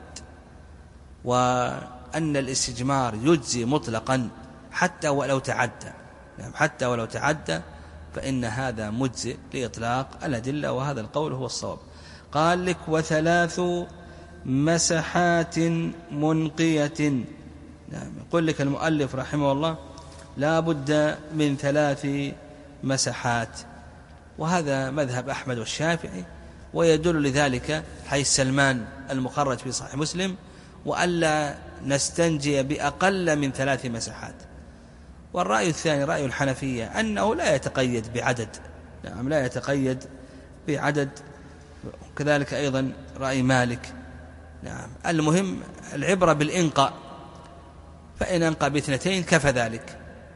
وأن الاستجمار يجزي مطلقا حتى ولو تعدى، حتى ولو تعدى فإن هذا مجزئ لإطلاق الأدلة، وهذا القول هو الصواب. قال لك وثلاث مسحات منقية. يقول لك المؤلف رحمه الله لا بد من 3 مسحات، وهذا مذهب أحمد والشافعي، ويدل لذلك حيث سلمان المخرج في صحيح مسلم وألا نستنجي بأقل من 3 مسحات. والرأي الثاني رأي الحنفية أنه لا يتقيد بعدد، نعم لا يتقيد بعدد، وكذلك أيضا رأي مالك. نعم المهم العبرة بالإنقاء، فإن أنقى ب2 كفى ذلك.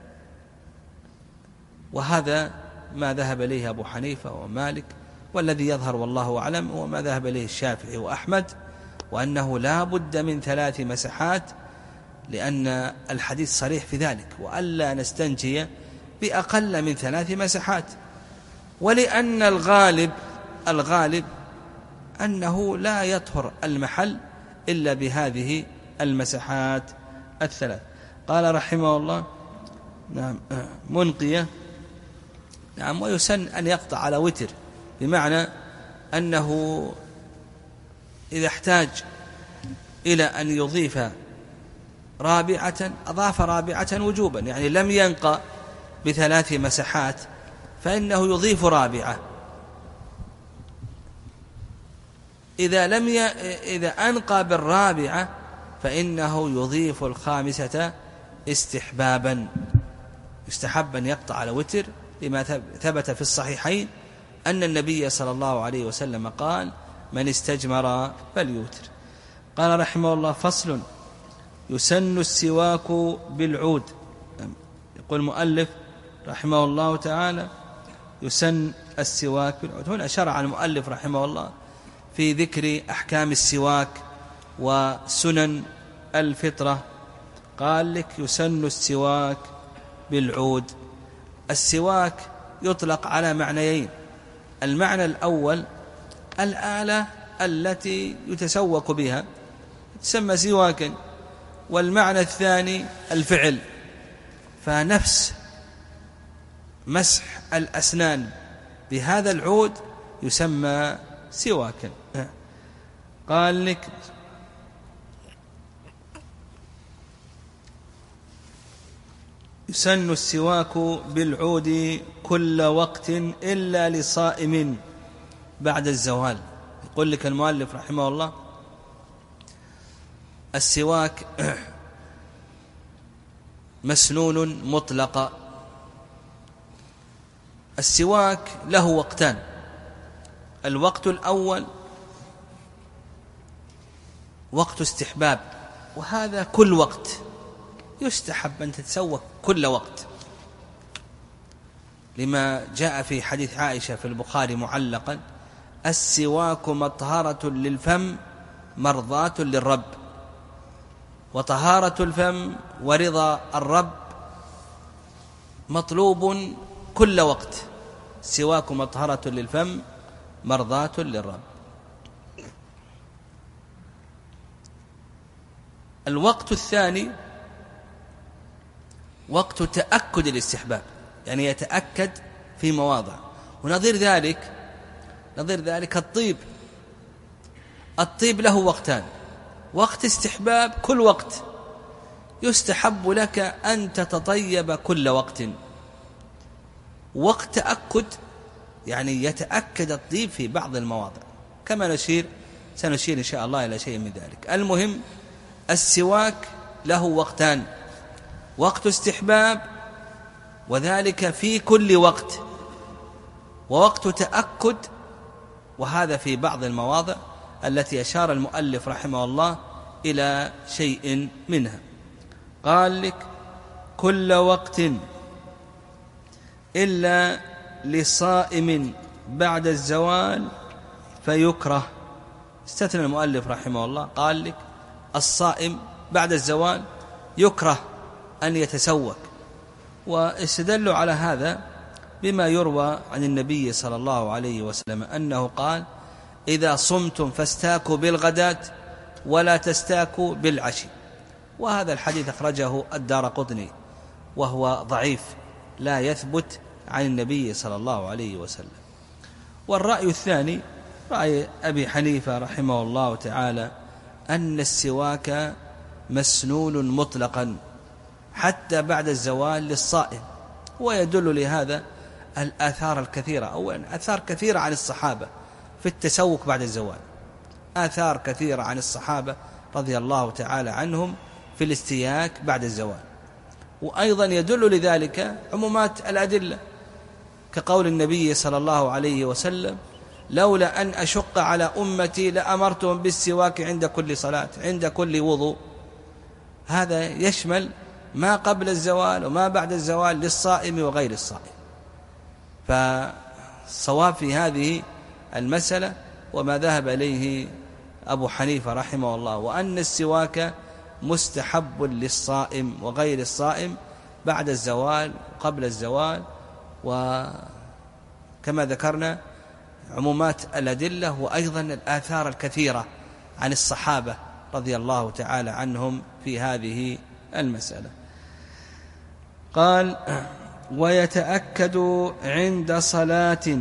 وهذا ما ذهب إليه أبو حنيفة ومالك، والذي يظهر والله أعلم هو ما ذهب إليه الشافعي وأحمد، وأنه لا بد من 3 مسحات، لأن الحديث صريح في ذلك، وألا نستنجي بأقل من 3 مسحات. ولأن الغالب أنه لا يطهر المحل إلا بهذه المسحات 3. قال رحمه الله نعم منقية، نعم ويسن أن يقطع على وتر، بمعنى أنه إذا احتاج إلى أن يضيف رابعة أضاف رابعة وجوبا، يعني لم ينقى ب3 مسحات فإنه يضيف رابعة. إذا أنقى بالرابعة فإنه يضيف الخامسة استحبابا، يستحب أن يقطع على وتر، لما ثبت في الصحيحين أن النبي صلى الله عليه وسلم قال من استجمر فليوتر. قال رحمه الله فصل يسن السواك بالعود. يقول المؤلف رحمه الله تعالى يسن السواك بالعود. هنا شرع المؤلف رحمه الله في ذكر أحكام السواك وسنن الفطرة قال لك يسن السواك بالعود. السواك يطلق على معنيين: المعنى الأول الآلة التي يتسوك بها تسمى سواكا، والمعنى الثاني الفعل، فنفس مسح الأسنان بهذا العود يسمى سواكا. قال لك يسن السواك بالعود كل وقت إلا لصائم بعد الزوال. يقول لك المؤلف رحمه الله: السواك مسنون مطلقا. السواك له وقتان: الوقت الأول وقت استحباب، وهذا كل وقت، يستحب أن تتسوك كل وقت، لما جاء في حديث عائشة في البخاري معلقا: السواك مطهرة للفم مرضاة للرب. وطهارة الفم ورضا الرب مطلوب كل وقت. السواك مطهرة للفم مرضاة للرب. الوقت الثاني وقت تأكد الاستحباب، يعني يتأكد في مواضع. ونظير ذلك الطيب له وقتان: وقت استحباب كل وقت، يستحب لك أن تتطيب كل وقت. وقت تأكد يعني يتأكد الطيب في بعض المواضع، كما سنشير إن شاء الله إلى شيء من ذلك. المهم السواك له وقتان: وقت استحباب وذلك في كل وقت، ووقت تأكد، وهذا في بعض المواضع التي أشار المؤلف رحمه الله إلى شيء منها. قال لك كل وقت إلا لصائم بعد الزوال فيكره. استثنى المؤلف رحمه الله، قال لك الصائم بعد الزوال يكره أن يتسوك، واستدلوا على هذا بما يروى عن النبي صلى الله عليه وسلم أنه قال: إذا صمتم فاستاكوا بالغداة ولا تستاكوا بالعشي. وهذا الحديث أخرجه الدارقطني وهو ضعيف لا يثبت عن النبي صلى الله عليه وسلم. والرأي الثاني رأي أبي حنيفة رحمه الله تعالى أن السواك مسنون مطلقا حتى بعد الزوال للصائم، ويدل لهذا الآثار الكثيرة. أولا آثار كثيرة عن الصحابة في التسوك بعد الزوال، آثار كثيرة عن الصحابة رضي الله تعالى عنهم في الاستياك بعد الزوال. وأيضا يدل لذلك عمومات الأدلة، كقول النبي صلى الله عليه وسلم: لولا أن أشق على أمتي لأمرتهم بالسواك عند كل صلاة، عند كل وضوء. هذا يشمل ما قبل الزوال وما بعد الزوال للصائم وغير الصائم. فالصواب في هذه المسألة وما ذهب إليه أبو حنيفة رحمه الله، وأن السواك مستحب للصائم وغير الصائم بعد الزوال وقبل الزوال. وكما ذكرنا عمومات الأدلة وأيضا الآثار الكثيرة عن الصحابة رضي الله تعالى عنهم في هذه المسألة. قال: ويتأكد عند صلاة.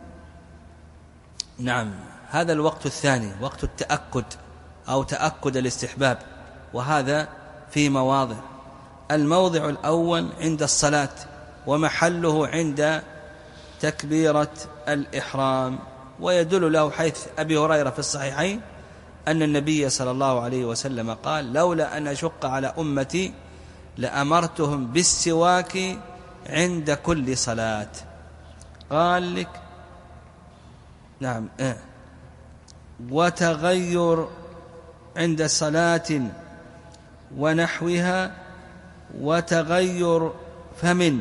نعم، هذا الوقت الثاني وقت التأكد أو تأكد الاستحباب، وهذا في مواضع. الموضع الأول عند الصلاة، ومحله عند تكبيرة الإحرام. ويدل له حيث أبي هريرة في الصحيحين أن النبي صلى الله عليه وسلم قال: لولا أن أشق على أمتي لأمرتهم بالسواك عند كل صلاة. قال لك نعم وتغير عند صلاة ونحوها، وتغير فم.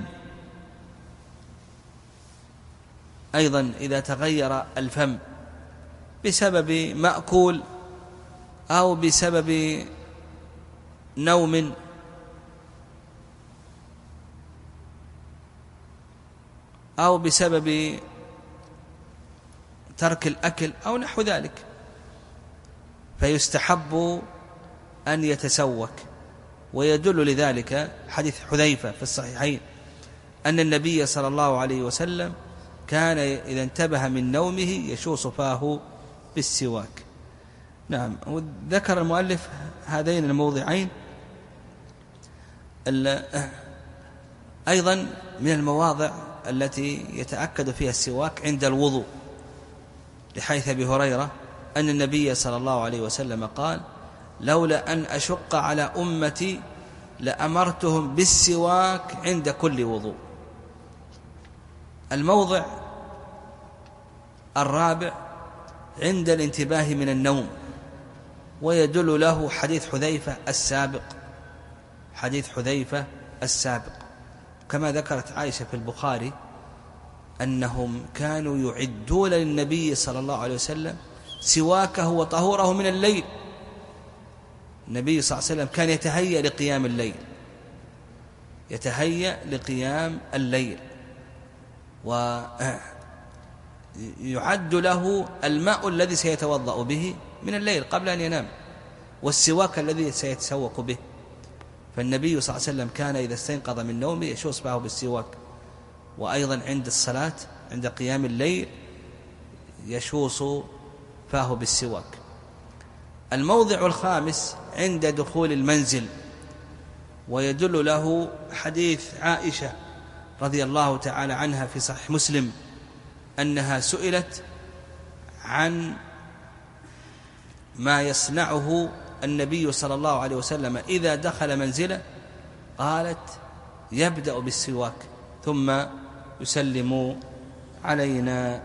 أيضا إذا تغير الفم بسبب مأكول أو بسبب نوم أو بسبب ترك الأكل أو نحو ذلك، فيستحب أن يتسوك. ويدل لذلك حديث حذيفة في الصحيحين أن النبي صلى الله عليه وسلم كان إذا انتبه من نومه يشوص فاه بالسواك. نعم. وذكر المؤلف هذين الموضعين. أيضا من المواضع التي يتأكد فيها السواك عند الوضوء، لحيث أبي هريرة أن النبي صلى الله عليه وسلم قال: لولا أن أشق على أمتي لأمرتهم بالسواك عند كل وضوء. الموضع الرابع عند الانتباه من النوم، ويدل له حديث حذيفة السابق، كما ذكرت عائشة في البخاري أنهم كانوا يعدون للنبي صلى الله عليه وسلم سواكه وطهوره من الليل. النبي صلى الله عليه وسلم كان يتهيأ لقيام الليل، ويعد له الماء الذي سيتوضأ به من الليل قبل أن ينام، والسواك الذي سيتسوق به. فالنبي صلى الله عليه وسلم كان إذا استيقظ من نومه يشوص فاه بالسواك، وأيضا عند الصلاة عند قيام الليل يشوص فاه بالسواك. الموضع الخامس عند دخول المنزل، ويدل له حديث عائشة رضي الله تعالى عنها في صحيح مسلم أنها سئلت عن ما يصنعه النبي صلى الله عليه وسلم إذا دخل منزله، قالت: يبدأ بالسواك ثم يسلم علينا.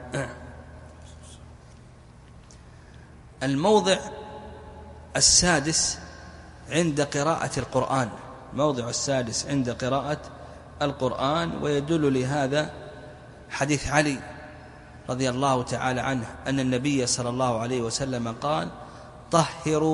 الموضع السادس عند قراءة القرآن، ويدل لهذا حديث علي رضي الله تعالى عنه أن النبي صلى الله عليه وسلم قال: طهروا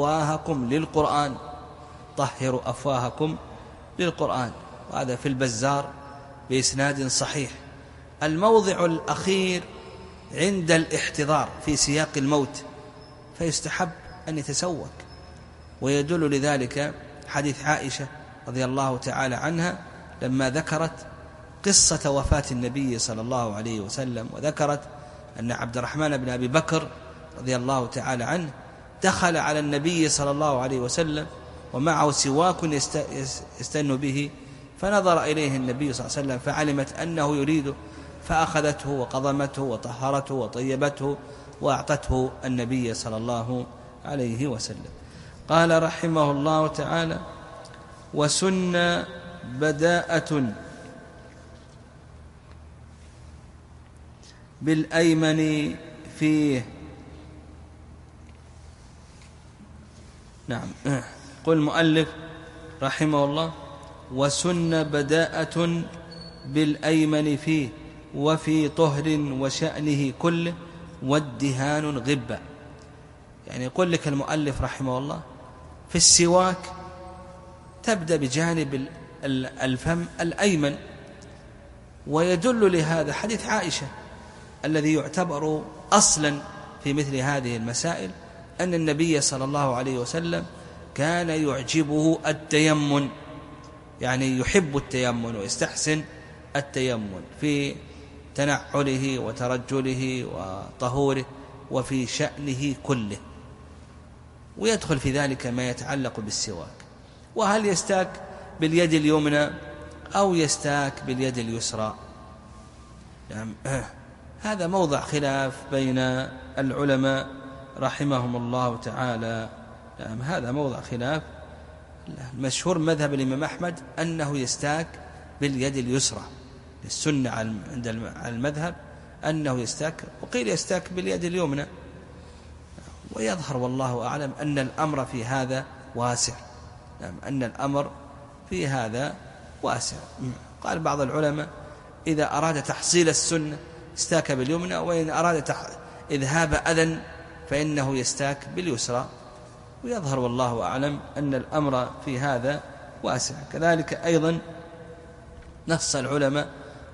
أفواهكم للقرآن. وهذا في البزار بإسناد صحيح. الموضع الأخير عند الاحتضار في سياق الموت، فيستحب أن يتسوك، ويدل لذلك حديث عائشة رضي الله تعالى عنها لما ذكرت قصة وفاة النبي صلى الله عليه وسلم، وذكرت أن عبد الرحمن بن أبي بكر رضي الله تعالى عنه دخل على النبي صلى الله عليه وسلم ومعه سواك يستن به، فنظر إليه النبي صلى الله عليه وسلم فعلمت أنه يريده، فأخذته وقضمته وطهرته وطيبته وأعطته النبي صلى الله عليه وسلم. قال رحمه الله تعالى: وسن بداءة بالأيمن فيه. نعم. قل المؤلف رحمه الله: وسن بداءة بالأيمن فيه وفي طهر وشأنه كله والدهان غبة. يعني يقول لك المؤلف رحمه الله في السواك تبدأ بجانب الفم الأيمن، ويدل لهذا حديث عائشة الذي يعتبر أصلا في مثل هذه المسائل، أن النبي صلى الله عليه وسلم كان يعجبه التيمن، يعني يحب التيمن ويستحسن التيمن في تنعله وترجله وطهوره وفي شأنه كله، ويدخل في ذلك ما يتعلق بالسواك. وهل يستاك باليد اليمنى أو يستاك باليد اليسرى؟ يعني هذا موضع خلاف بين العلماء رحمهم الله تعالى. يعني هذا موضع خلاف. المشهور مذهب الإمام أحمد أنه يستاك باليد اليسرى، السنة عند المذهب أنه يستاك، وقيل يستاك باليد اليمنى. ويظهر والله أعلم أن الأمر في هذا واسع، أن الأمر في هذا واسع. قال بعض العلماء إذا أراد تحصيل السنة استاك باليمنى، وإن أراد إذهاب أذى فإنه يستاك باليسرى. ويظهر والله أعلم أن الأمر في هذا واسع. كذلك أيضا نص العلماء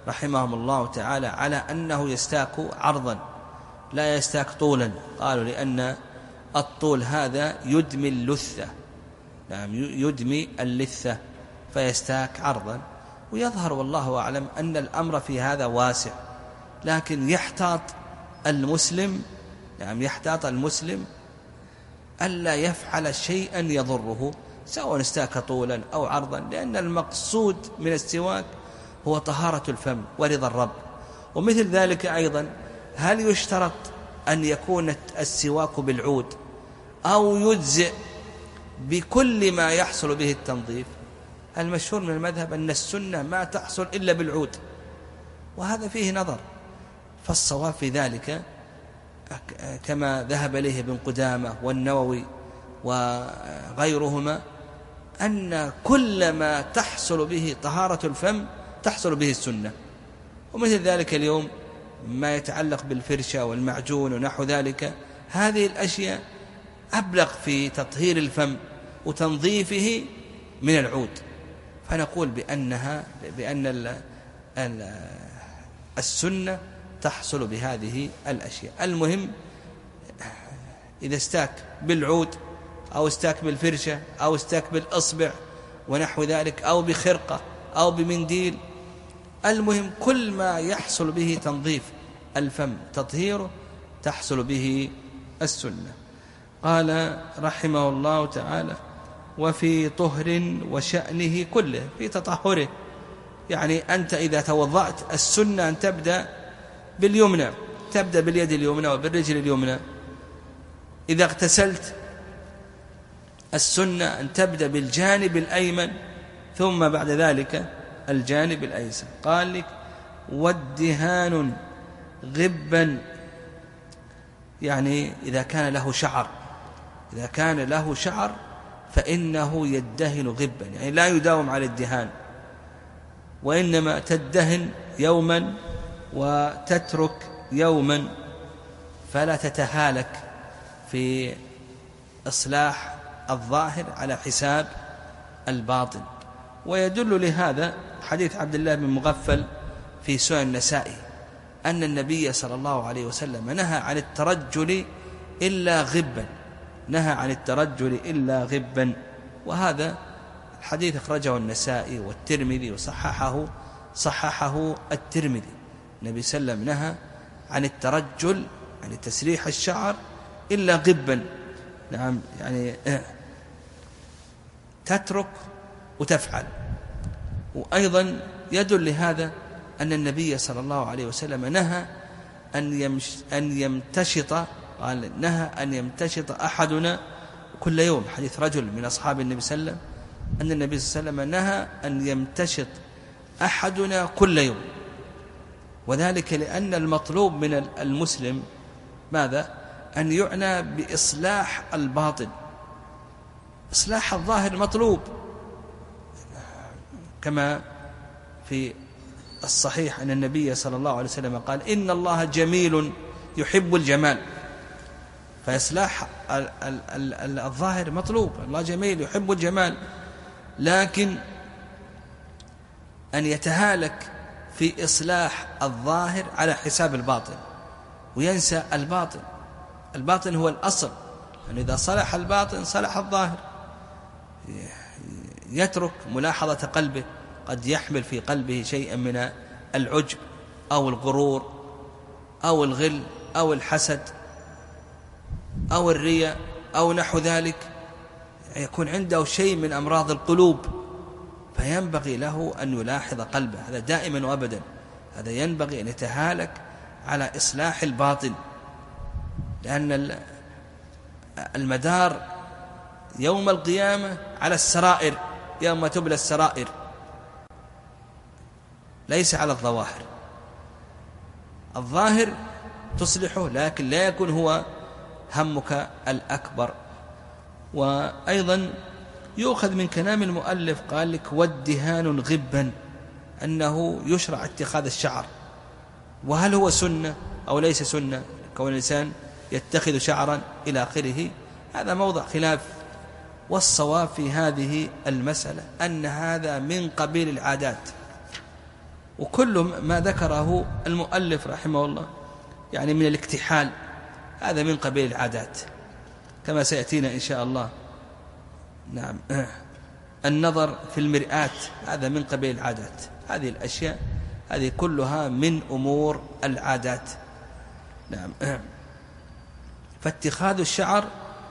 رحمهم الله تعالى على أنه يستاك عرضا لا يستاك طولا. قالوا لأن الطول هذا يدمي اللثة، نعم يدمي اللثة، فيستاك عرضا. ويظهر والله أعلم أن الأمر في هذا واسع، لكن يحتاط المسلم، نعم يحتاط المسلم ألا يفعل شيئا يضره، سواء استاك طولا أو عرضا، لأن المقصود من السواك هو طهارة الفم ورضا الرب. ومثل ذلك أيضا، هل يشترط أن يكون السواك بالعود أو يجزئ بكل ما يحصل به التنظيف؟ المشهور من المذهب أن السنة ما تحصل إلا بالعود، وهذا فيه نظر. فالصواب في ذلك كما ذهب إليه ابن قدامة والنووي وغيرهما أن كل ما تحصل به طهارة الفم تحصل به السنة. ومثل ذلك اليوم ما يتعلق بالفرشة والمعجون ونحو ذلك، هذه الأشياء أبلغ في تطهير الفم وتنظيفه من العود. فنقول بأن السنة تحصل بهذه الأشياء. المهم إذا استاك بالعود أو استاك بالفرشة أو استاك بالإصبع ونحو ذلك أو بخرقة أو بمنديل، المهم كل ما يحصل به تنظيف الفم تطهيره تحصل به السنة. قال رحمه الله تعالى: وفي طهر وشأنه كله، في تطهره، يعني أنت إذا توضأت السنة أن تبدأ باليمنى، تبدأ باليد اليمنى وبالرجل اليمنى. إذا اغتسلت السنة أن تبدأ بالجانب الأيمن ثم بعد ذلك الجانب الأيسر. قال لك: والدهان غبا، يعني إذا كان له شعر فإنه يدهن غبا، يعني لا يداوم على الدهان، وإنما تدهن يوما وتترك يوما، فلا تتهالك في إصلاح الظاهر على حساب الباطن. ويدل لهذا حديث عبد الله بن مغفل في سنن النسائي أن النبي صلى الله عليه وسلم نهى عن الترجل إلا غبا، وهذا الحديث أخرجه النسائي والترمذي وصححه الترمذي. النبي صلى الله عليه وسلم نهى عن الترجل، يعني تسريح الشعر، إلا غبا، نعم يعني تترك وتفعل. وأيضا يدل لهذا أن النبي صلى الله عليه وسلم نهى أن يمتشط، قال: نهى أن يمتشط أحدنا كل يوم. حديث رجل من أصحاب النبي صلى الله عليه وسلم أن النبي صلى الله عليه وسلم نهى أن يمتشط أحدنا كل يوم، وذلك لأن المطلوب من المسلم ماذا؟ أن يعنى بإصلاح الباطن. إصلاح الظاهر مطلوب، كما في الصحيح أن النبي صلى الله عليه وسلم قال: إن الله جميل يحب الجمال. فإصلاح الظاهر مطلوب، الله جميل يحب الجمال، لكن أن يتهالك في إصلاح الظاهر على حساب الباطن وينسى الباطن. الباطن هو الأصل، يعني إذا صلح الباطن صلح الظاهر. يترك ملاحظة قلبه، قد يحمل في قلبه شيئا من العجب أو الغرور أو الغل أو الحسد أو الرياء أو نحو ذلك، يكون عنده شيء من أمراض القلوب، فينبغي له أن يلاحظ قلبه، هذا دائما وأبدا. هذا ينبغي أن يتهالك على إصلاح الباطن، لأن المدار يوم القيامة على السرائر، يوم تبلى السرائر، ليس على الظواهر. الظاهر تصلحه، لكن لا يكون هو همك الأكبر. وأيضا يؤخذ من كلام المؤلف قال لك: والدهان غبا، أنه يشرع اتخاذ الشعر. وهل هو سنة أو ليس سنة كون الإنسان يتخذ شعرا إلى آخره؟ هذا موضع خلاف. والصواب في هذه المسألة أن هذا من قبيل العادات، وكل ما ذكره المؤلف رحمه الله يعني من الاكتحال هذا من قبيل العادات كما سيأتينا إن شاء الله. نعم. النظر في المرآة هذا من قبيل العادات. هذه الأشياء هذه كلها من أمور العادات. نعم. فاتخاذ الشعر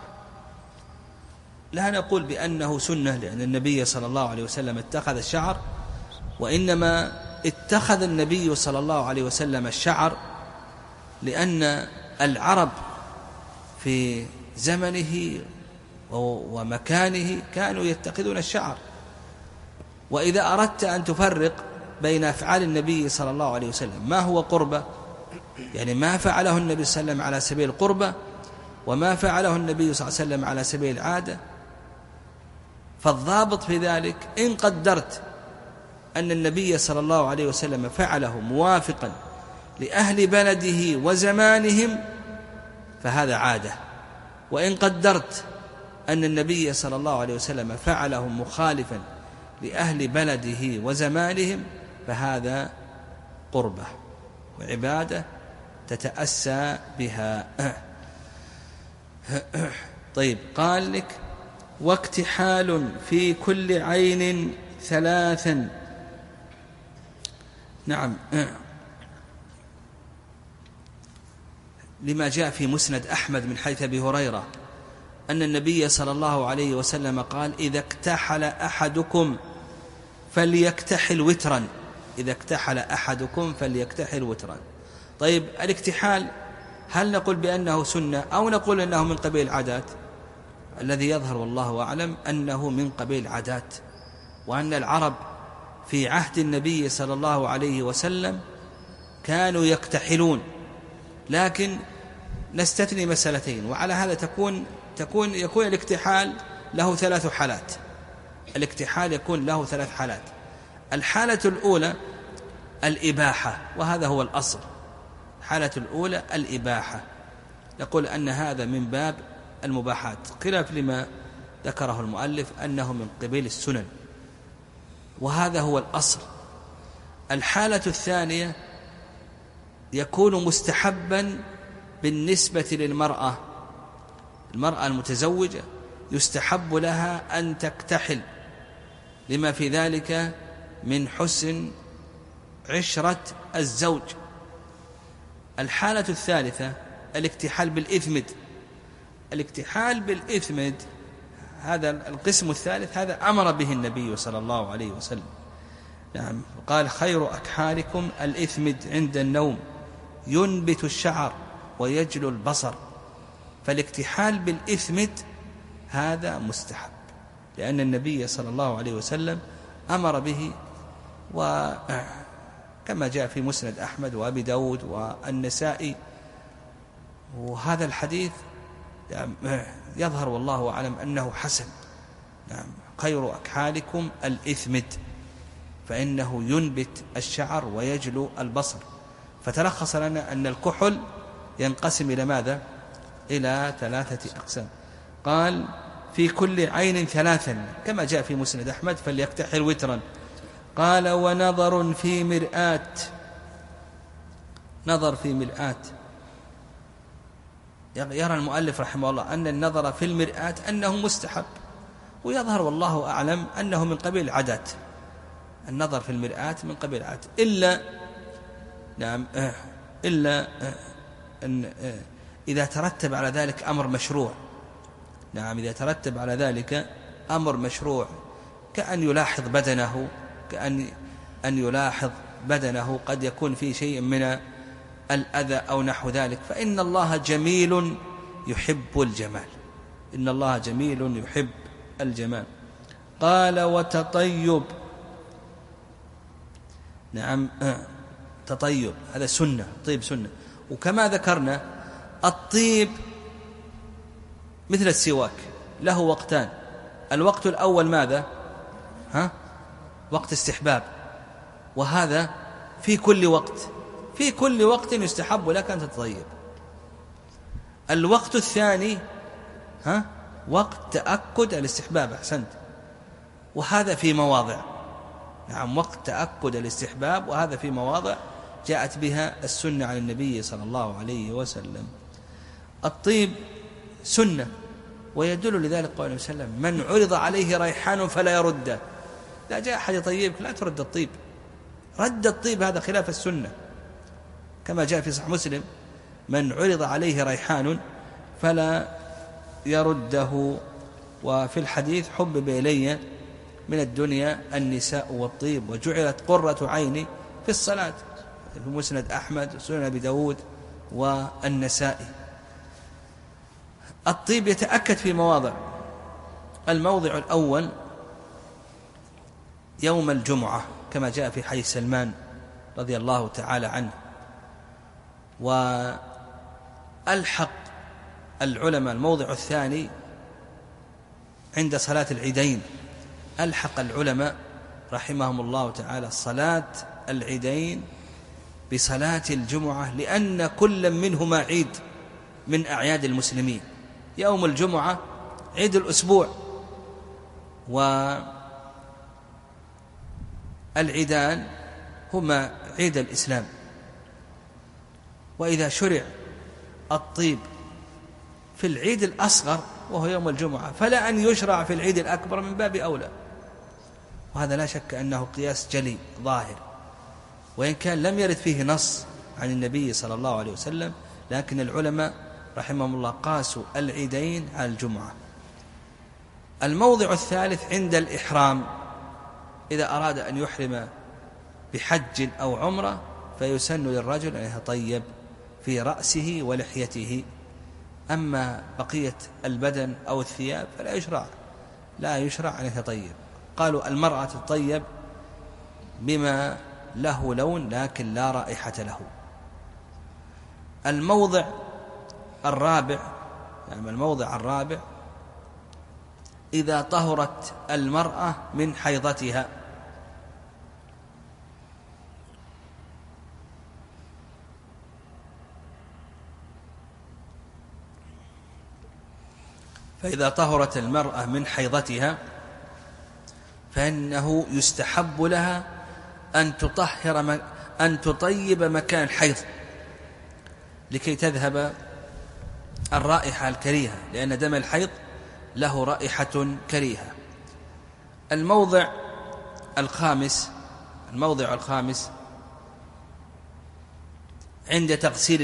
لا نقول بأنه سنة لأن النبي صلى الله عليه وسلم اتخذ الشعر، وإنما اتخذ النبي صلى الله عليه وسلم الشعر لأن العرب في زمنه ومكانه كانوا يتخذون الشعر. وإذا أردت أن تفرق بين أفعال النبي صلى الله عليه وسلم ما هو قربة، يعني ما فعله النبي صلى الله عليه وسلم على سبيل القربة وما فعله النبي صلى الله عليه وسلم على سبيل العادة، فالضابط في ذلك إن قدرت أن النبي صلى الله عليه وسلم فعله موافقا لأهل بلده وزمانهم فهذا عادة، وإن قدرت أن النبي صلى الله عليه وسلم فعله مخالفا لأهل بلده وزمانهم فهذا قربة وعبادة تتأسى بها. طيب، قال لك واكتحال في كل عين ثلاثا. نعم. لما جاء في مسند أحمد من حيث أبي هريرة أن النبي صلى الله عليه وسلم قال إذا اكتحل أحدكم فليكتحل وترا، إذا اكتحل أحدكم فليكتحل وترا. طيب، الاكتحال هل نقول بأنه سنة أو نقول أنه من قبيل العادات؟ الذي يظهر والله أعلم أنه من قبيل العادات، وأن العرب في عهد النبي صلى الله عليه وسلم كانوا يكتحلون، لكن نستثني مسألتين، وعلى هذا يكون الاكتحال له ثلاث حالات. الاكتحال يكون له ثلاث حالات. الحالة الأولى الإباحة، وهذا هو الأصل. الحالة الأولى الإباحة، نقول أن هذا من باب المباحات، خلاف لما ذكره المؤلف أنه من قبيل السنن، وهذا هو الأصل. الحالة الثانية يكون مستحبا بالنسبة للمرأة، المرأة المتزوجة يستحب لها أن تكتحل لما في ذلك من حسن عشرة الزوج. الحالة الثالثة الاكتحال بالإثمد. الاكتحال بالإثمد هذا القسم الثالث، هذا أمر به النبي صلى الله عليه وسلم. نعم، قال خير أكحالكم الإثمد عند النوم ينبت الشعر ويجلو البصر. فالاكتحال بالإثمد هذا مستحب لأن النبي صلى الله عليه وسلم أمر به، وكما جاء في مسند أحمد وأبي داود والنسائي. وهذا الحديث يظهر والله أعلم أنه حسن. نعم، خير أكحالكم الإثمد فإنه ينبت الشعر ويجلو البصر. فتلخص لنا أن الكحل ينقسم إلى ماذا؟ إلى ثلاثة أقسام. قال في كل عين ثلاثا كما جاء في مسند أحمد فليكتحل وترا. قال ونظر في مرآة. نظر في مرآة، يرى المؤلف رحمه الله أن النظر في المرآة أنه مستحب، ويظهر والله أعلم أنه من قبيل العادات. النظر في المرآة من قبيل العادات، إلا أن إذا ترتب على ذلك أمر مشروع. نعم، إذا ترتب على ذلك أمر مشروع كأن يلاحظ بدنه، كأن يلاحظ بدنه، قد يكون فيه شيء من الأذى أو نحو ذلك، فإن الله جميل يحب الجمال. إن الله جميل يحب الجمال. قال وتطيب. نعم، تطيب هذا سنة، طيب سنة. وكما ذكرنا الطيب مثل السواك له وقتان. الوقت الأول ماذا؟ وقت استحباب، وهذا في كل وقت، في كل وقت يستحب لك أن تتطيب. الوقت الثاني وقت تأكد الاستحباب، أحسنت، وهذا في مواضع. نعم وقت تأكد الاستحباب، وهذا في مواضع جاءت بها السنة عن النبي صلى الله عليه وسلم. الطيب سنة، ويدل لذلك قوله صلى الله عليه وسلم: من عرض عليه ريحان فلا يرده. لا جاء أحد يطيبك لا ترد الطيب، رد الطيب هذا خلاف السنة، كما جاء في صحيح مسلم: من عرض عليه ريحان فلا يرده. وفي الحديث: حبب إلي من الدنيا النساء والطيب وجعلت قرة عيني في الصلاة، في مسند أحمد وسنن أبي داود والنسائي. الطيب يتأكد في مواضع. الموضع الأول يوم الجمعة كما جاء في حديث سلمان رضي الله تعالى عنه. وألحق العلماء الموضع الثاني عند صلاة العيدين، ألحق العلماء رحمهم الله تعالى صلاة العيدين بصلاة الجمعة، لأن كل منهما عيد من أعياد المسلمين. يوم الجمعة عيد الأسبوع، والعيدان هما عيد الإسلام. وإذا شرع الطيب في العيد الأصغر وهو يوم الجمعة، فلا أن يشرع في العيد الأكبر من باب أولى. وهذا لا شك أنه قياس جلي ظاهر، وإن كان لم يرد فيه نص عن النبي صلى الله عليه وسلم، لكن العلماء رحمهم الله قاسوا العيدين على الجمعة. الموضع الثالث عند الإحرام، إذا أراد أن يحرم بحج أو عمرة فيسن للرجل أن يتطيب في رأسه ولحيته. أما بقية البدن أو الثياب فلا يشرع أن يتطيب. قالوا المرأة تطيب بما له لون لكن لا رائحة له. الموضع الرابع إذا طهرت المرأة من حيضتها، فإذا طهرت المرأة من حيضتها فإنه يستحب لها أن تطيب مكان الحيض لكي تذهب الرائحة الكريهة، لأن دم الحيض له رائحة كريهة. الموضع الخامس عند تغسيل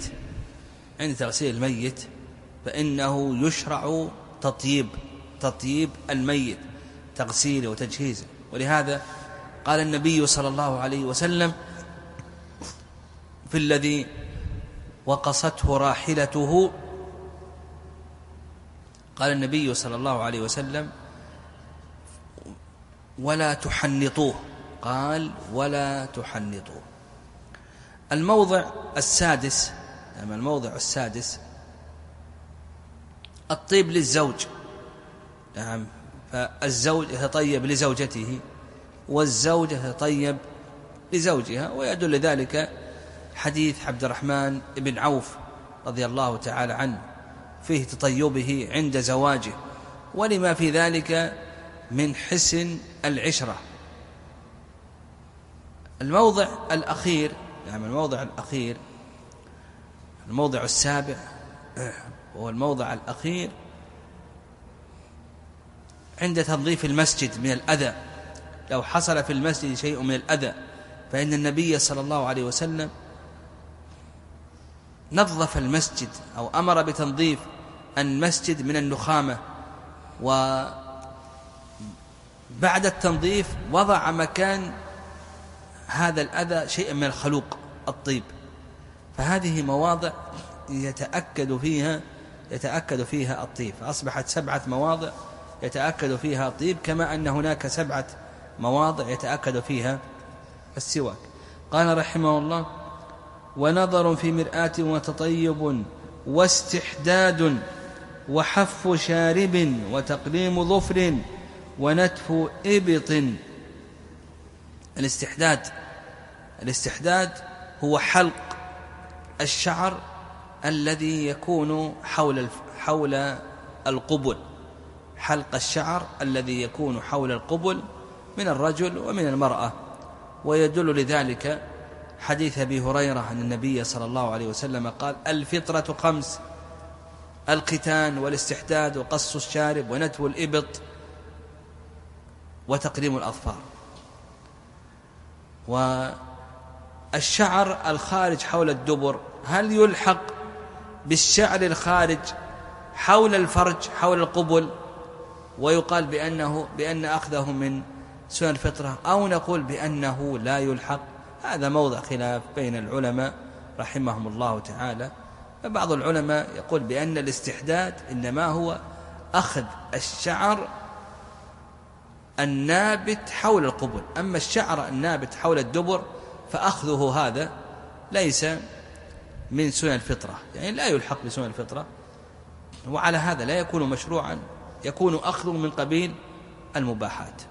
الميت فإنه يشرع تطيب الميت، تغسيله وتجهيزه. ولهذا قال النبي صلى الله عليه وسلم في الذي وقصته راحلته، قال النبي صلى الله عليه وسلم: ولا تحنطوه. قال: ولا تحنطوه. الموضع السادس الطيب للزوج. نعم، فالزوج يتطيب لزوجته والزوجة تطيب لزوجها. ويدل ذلك حديث عبد الرحمن بن عوف رضي الله تعالى عنه فيه تطيبه عند زواجه، ولما في ذلك من حسن العشرة. الموضع الأخير الموضع السابع هو الموضع الأخير عند تنظيف المسجد من الأذى. لو حصل في المسجد شيء من الأذى فإن النبي صلى الله عليه وسلم نظف المسجد أو أمر بتنظيف المسجد من النخامة، وبعد التنظيف وضع مكان هذا الأذى شيئا من الخلوق الطيب. فهذه مواضع يتأكد فيها الطيب، فأصبحت 7 مواضع يتأكد فيها الطيب، كما أن هناك 7 مواضع يتأكد فيها السواك. قال رحمه الله: ونظر في مرآة وتطيب واستحداد وحف شارب وتقليم ظفر ونتف إبط. الاستحداد هو حلق الشعر الذي يكون حول القبل، حلق الشعر الذي يكون حول القبل من الرجل ومن المرأة. ويدل لذلك حديث أبي هريرة أن النبي صلى الله عليه وسلم قال: الفطرة 5: الختان والاستحداد وقص الشارب ونتف الإبط وتقليم الأظفار. والشعر الخارج حول الدبر هل يلحق بالشعر الخارج حول الفرج حول القبل ويقال بأن أخذه من سنن الفطرة، أو نقول بأنه لا يلحق؟ هذا موضع خلاف بين العلماء رحمهم الله تعالى. فبعض العلماء يقول بأن الاستحداد إنما هو أخذ الشعر النابت حول القبل، أما الشعر النابت حول الدبر فأخذه هذا ليس من سنن الفطرة، يعني لا يلحق بسنن الفطرة، وعلى هذا لا يكون مشروعا، يكون أخذه من قبيل المباحات.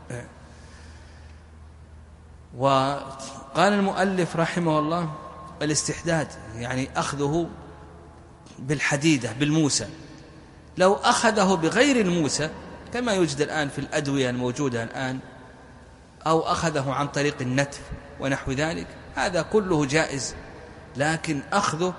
وقال المؤلف رحمه الله: الاستحداد يعني أخذه بالحديدة بالموسى. لو أخذه بغير الموسى كما يوجد الآن في الأدوية الموجودة الآن، أو أخذه عن طريق النتف ونحو ذلك، هذا كله جائز، لكن أخذه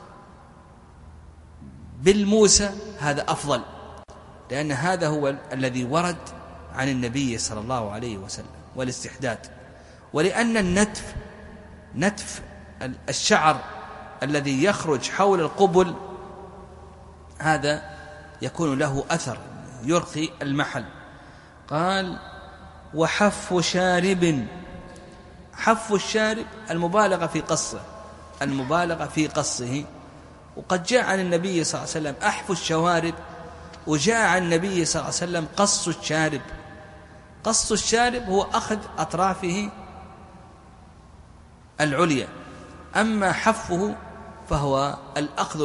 بالموسى هذا أفضل، لأن هذا هو الذي ورد عن النبي صلى الله عليه وسلم. والاستحداد، ولأن نتف الشعر الذي يخرج حول القبل هذا يكون له أثر يرخي المحل. قال: وحف شارب. حف الشارب المبالغة في قصه، وقد جاء عن النبي صلى الله عليه وسلم أحف الشوارب، وجاء عن النبي صلى الله عليه وسلم قص الشارب. قص الشارب هو أخذ أطرافه العليا، أما حفه فهو الأخذ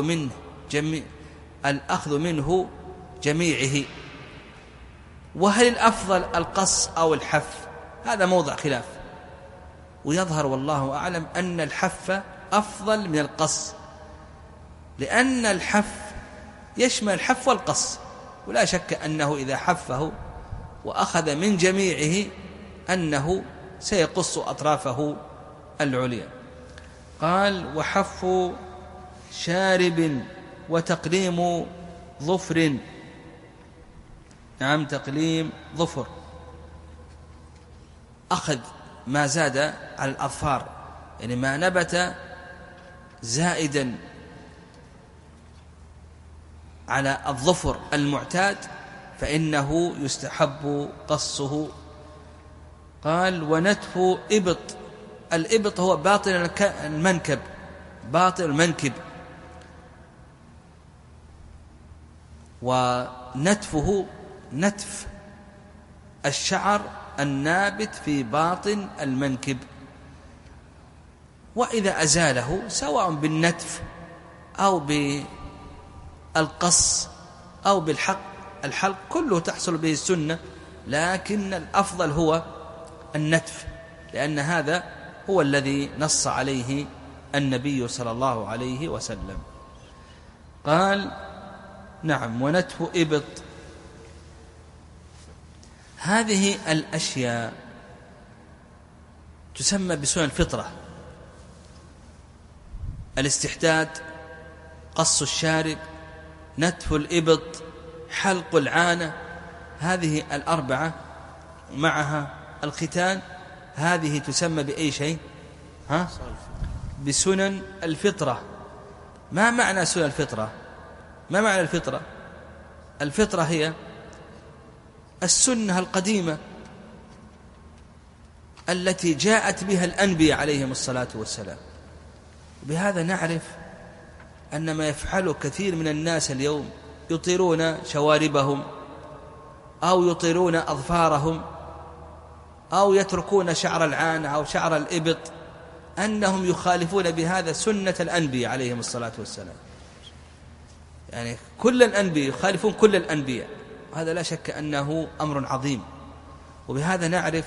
منه جميعه. وهل الأفضل القص أو الحف؟ هذا موضع خلاف، ويظهر والله أعلم أن الحف أفضل من القص، لأن الحف يشمل الحف والقص، ولا شك أنه إذا حفه وأخذ من جميعه أنه سيقص أطرافه العليا. قال: وحف شارب وتقليم ظفر. نعم، تقليم ظفر، أخذ ما زاد على الأظفار، يعني ما نبت زائدا على الظفر المعتاد فإنه يستحب قصه. قال: ونتف إبط. الإبط هو باطن المنكب، ونتفه نتف الشعر النابت في باطن المنكب. وإذا أزاله سواء بالنتف أو بالقص أو الحلق كله تحصل به السنة، لكن الأفضل هو النتف، لأن هذا هو الذي نص عليه النبي صلى الله عليه وسلم. قال: نعم، ونتف إبط. هذه الأشياء تسمى بسنن الفطرة: الاستحداد، قص الشارب، نتف الإبط، حلق العانة، هذه الأربعة معها الختان، هذه تسمى بأي شيء؟ بسنن الفطرة. ما معنى سنن الفطرة؟ ما معنى الفطرة؟ الفطرة هي السنة القديمة التي جاءت بها الأنبياء عليهم الصلاة والسلام. بهذا نعرف أن ما يفعله كثير من الناس اليوم، يطيرون شواربهم أو يطيرون أظفارهم أو يتركون شعر العانة أو شعر الإبط، أنهم يخالفون بهذا سنة الأنبياء عليهم الصلاة والسلام. يعني كل الأنبياء يخالفون كل الأنبياء، هذا لا شك أنه أمر عظيم. وبهذا نعرف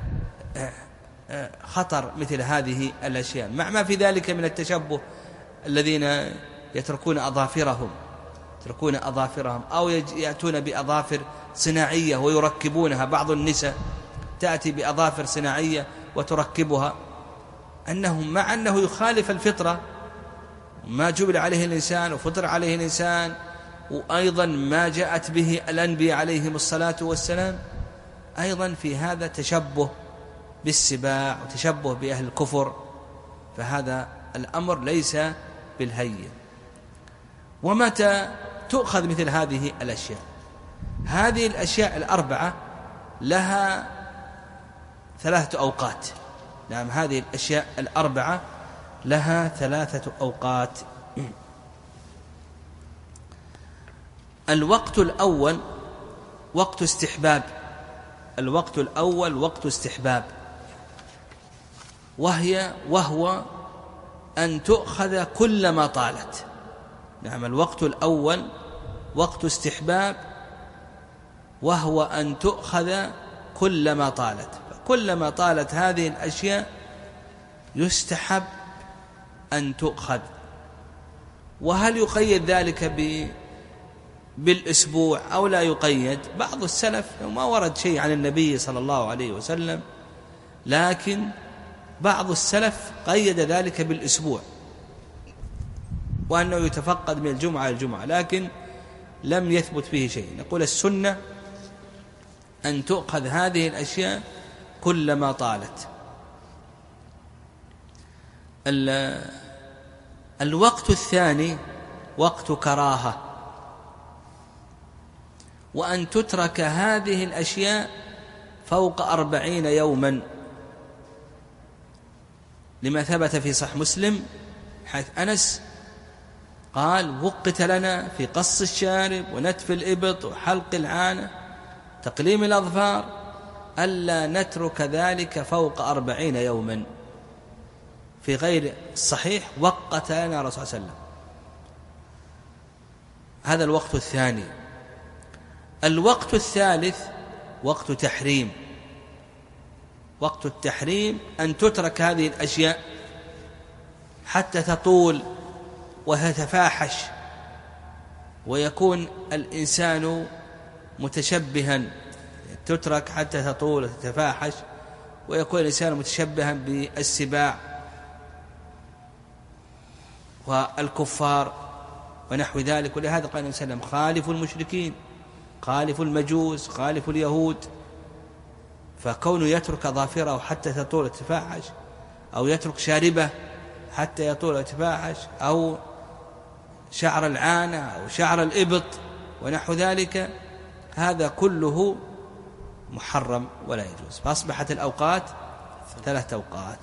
خطر مثل هذه الأشياء، مع ما في ذلك من التشبه، الذين يتركون أظافرهم أو يأتون بأظافر صناعية ويركبونها، بعض النساء تأتي بأظافر صناعية وتركبها، مع أنه يخالف الفطرة ما جبل عليه الإنسان وفطر عليه الإنسان، وأيضا ما جاءت به الأنبياء عليهم الصلاة والسلام، أيضا في هذا تشبه بالسباع وتشبه بأهل الكفر، فهذا الأمر ليس بالهين. ومتى تؤخذ مثل هذه الأشياء؟ هذه الأشياء الأربعة لها 3 أوقات. نعم، هذه الأشياء الأربعة لها 3 أوقات. الوقت الأول وقت استحباب، الوقت الأول وقت استحباب، وهو أن تؤخذ كلما طالت. نعم، الوقت الأول وقت استحباب، وهو أن تؤخذ كلما طالت. كلما طالت هذه الأشياء يستحب أن تؤخذ. وهل يقيد ذلك بالأسبوع أو لا يقيد؟ بعض السلف ما ورد شيء عن النبي صلى الله عليه وسلم، لكن بعض السلف قيد ذلك بالأسبوع، وأنه يتفقد من الجمعة إلى الجمعة، لكن لم يثبت فيه شيء. نقول السنة أن تؤخذ هذه الأشياء كلما طالت. الوقت الثاني وقت كراهة، وأن تترك هذه الأشياء فوق 40 يوما، لما ثبت في صحيح مسلم حيث أنس قال: وقت لنا في قص الشارب ونتف الإبط وحلق العانة تقليم الأظفار ألا نترك ذلك فوق 40 يوما. في غير الصحيح وقت لنا رسول صلى الله عليه وسلم. هذا الوقت الثاني. الوقت الثالث وقت تحريم. وقت التحريم أن تترك هذه الأشياء حتى تطول وتتفاحش، ويكون الإنسان متشبها، تترك حتى تطول وتتفاحش، ويكون الإنسان متشبها بالسباع والكفار ونحو ذلك. ولهذا قال النبي صلى الله عليه وسلم: خالفوا المشركين، خالفوا المجوس، خالفوا اليهود. فكونه يترك ظافره حتى تطول وتتفاحش، أو يترك شاربه حتى يطول ويتفاحش، أو شعر العانة أو شعر الإبط ونحو ذلك، هذا كله محرم ولا يجوز. فأصبحت الأوقات 3 أوقات.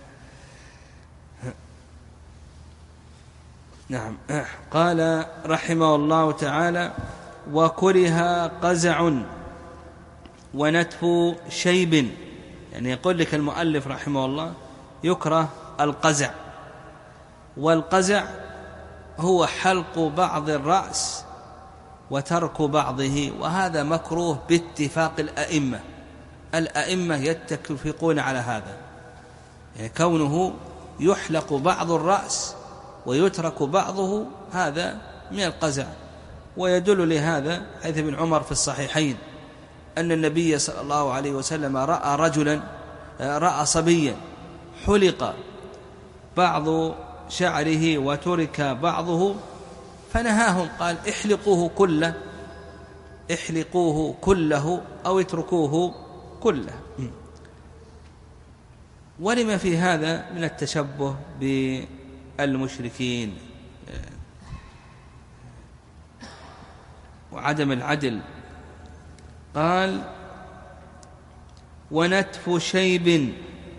نعم. قال رحمه الله تعالى: وكره قزع ونتف شيب. يعني يقول لك المؤلف رحمه الله يكره القزع، والقزع هو حلق بعض الرأس وترك بعضه، وهذا مكروه باتفاق الأئمة. الأئمة يتفقون على هذا، يعني كونه يحلق بعض الرأس ويترك بعضه هذا من القزع. ويدل لهذا حيث ابن عمر في الصحيحين أن النبي صلى الله عليه وسلم رأى صبيا حلق بعض شعره وترك بعضه فنهاهم، قال: احلقوه كله أو اتركوه كله. ولما في هذا من التشبه بالمشركين وعدم العدل. قال: ونتف شيب.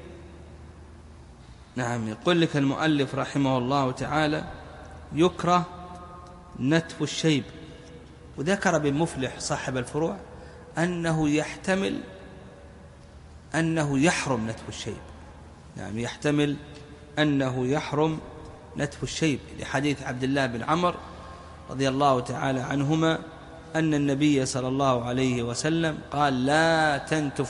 نعم، يقول لك المؤلف رحمه الله تعالى يكره نتف الشيب. وذكر ابن مفلح صاحب الفروع أنه يحتمل أنه يحرم نتف الشيب. نعم، يحتمل أنه يحرم نتف الشيب، لحديث عبد الله بن عمر رضي الله تعالى عنهما أن النبي صلى الله عليه وسلم قال: لا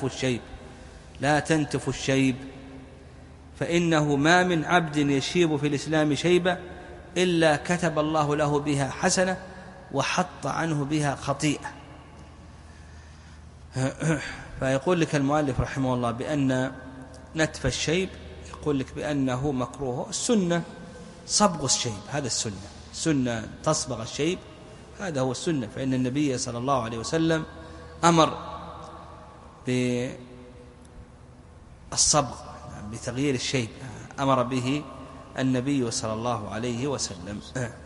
تنتف الشيب، فإنه ما من عبد يشيب في الإسلام شيبة إلا كتب الله له بها حسنة وحط عنه بها خطيئة. فيقول لك المؤلف رحمه الله بأن نتف الشيب يقول لك بأنه مكروه. السنة صبغ الشيب، هذا السنة تصبغ الشيب، هذا هو السنة. فإن النبي صلى الله عليه وسلم أمر بالصبغ بتغيير الشيب، أمر به النبي صلى الله عليه وسلم.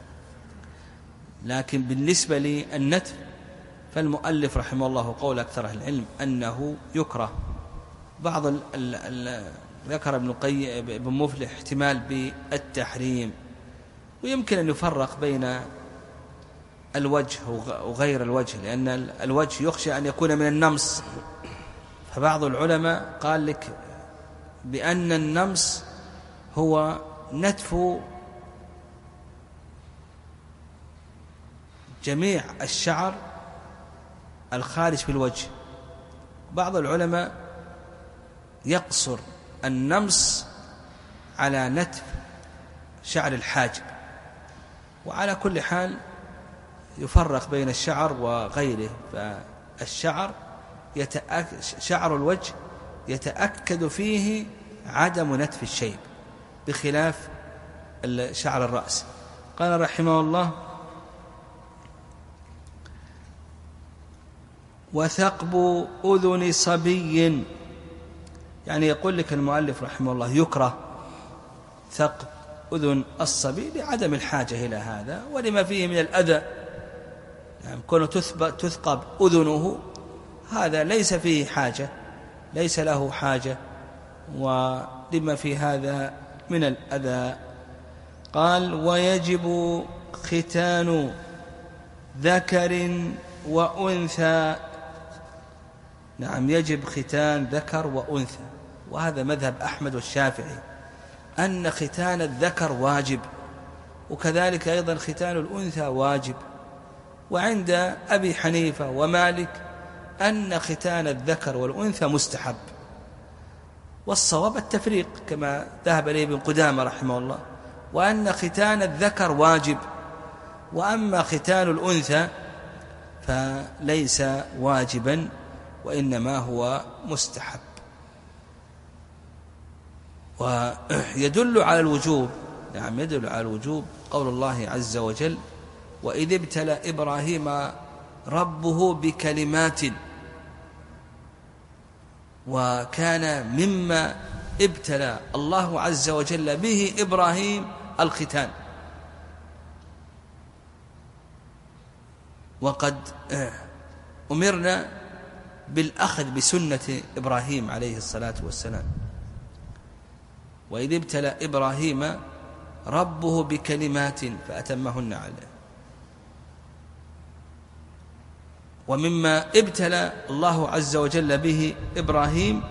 لكن بالنسبة للنتف فالمؤلف رحمه الله قول أكثر العلم أنه يكره. بعض ذكر ابن مفلح احتمال بالتحريم، ويمكن أن يفرق بين الوجه وغير الوجه، لأن الوجه يخشى أن يكون من النمص. فبعض العلماء قال لك بأن النمص هو نتف جميع الشعر الخارج في الوجه. بعض العلماء يقصر النمص على نتف شعر الحاجب. وعلى كل حال يفرق بين الشعر وغيره. فالشعر شعر الوجه يتأكد فيه عدم نتف الشيب بخلاف شعر الرأس. قال رحمه الله: وثقب أذن صبي، يعني يقول لك المؤلف رحمه الله يكره ثقب أذن الصبي لعدم الحاجة إلى هذا ولما فيه من الأذى. يعني كونه تثقب أذنه هذا ليس فيه حاجة، ليس له حاجة، ولما في هذا من الأذى. قال: ويجب ختان ذكر وأنثى. نعم، يجب ختان ذكر وأنثى، وهذا مذهب أحمد والشافعي أن ختان الذكر واجب، وكذلك أيضا ختان الأنثى واجب. وعند أبي حنيفة ومالك أن ختان الذكر والأنثى مستحب، والصواب التفريق كما ذهب إليه ابن قدامة رحمه الله، وأن ختان الذكر واجب، وأما ختان الأنثى فليس واجبا وإنما هو مستحب. ويدل على الوجوب، نعم يدل على الوجوب قول الله عز وجل: وإذ ابتلى إبراهيم ربه بكلمات. وكان مما ابتلى الله عز وجل به إبراهيم الختان. وقد أمرنا بالأخذ بسنة إبراهيم عليه الصلاة والسلام. وإذ ابتلى إبراهيم ربه بكلمات فأتمهن عليه. ومما ابتلى الله عز وجل به إبراهيم،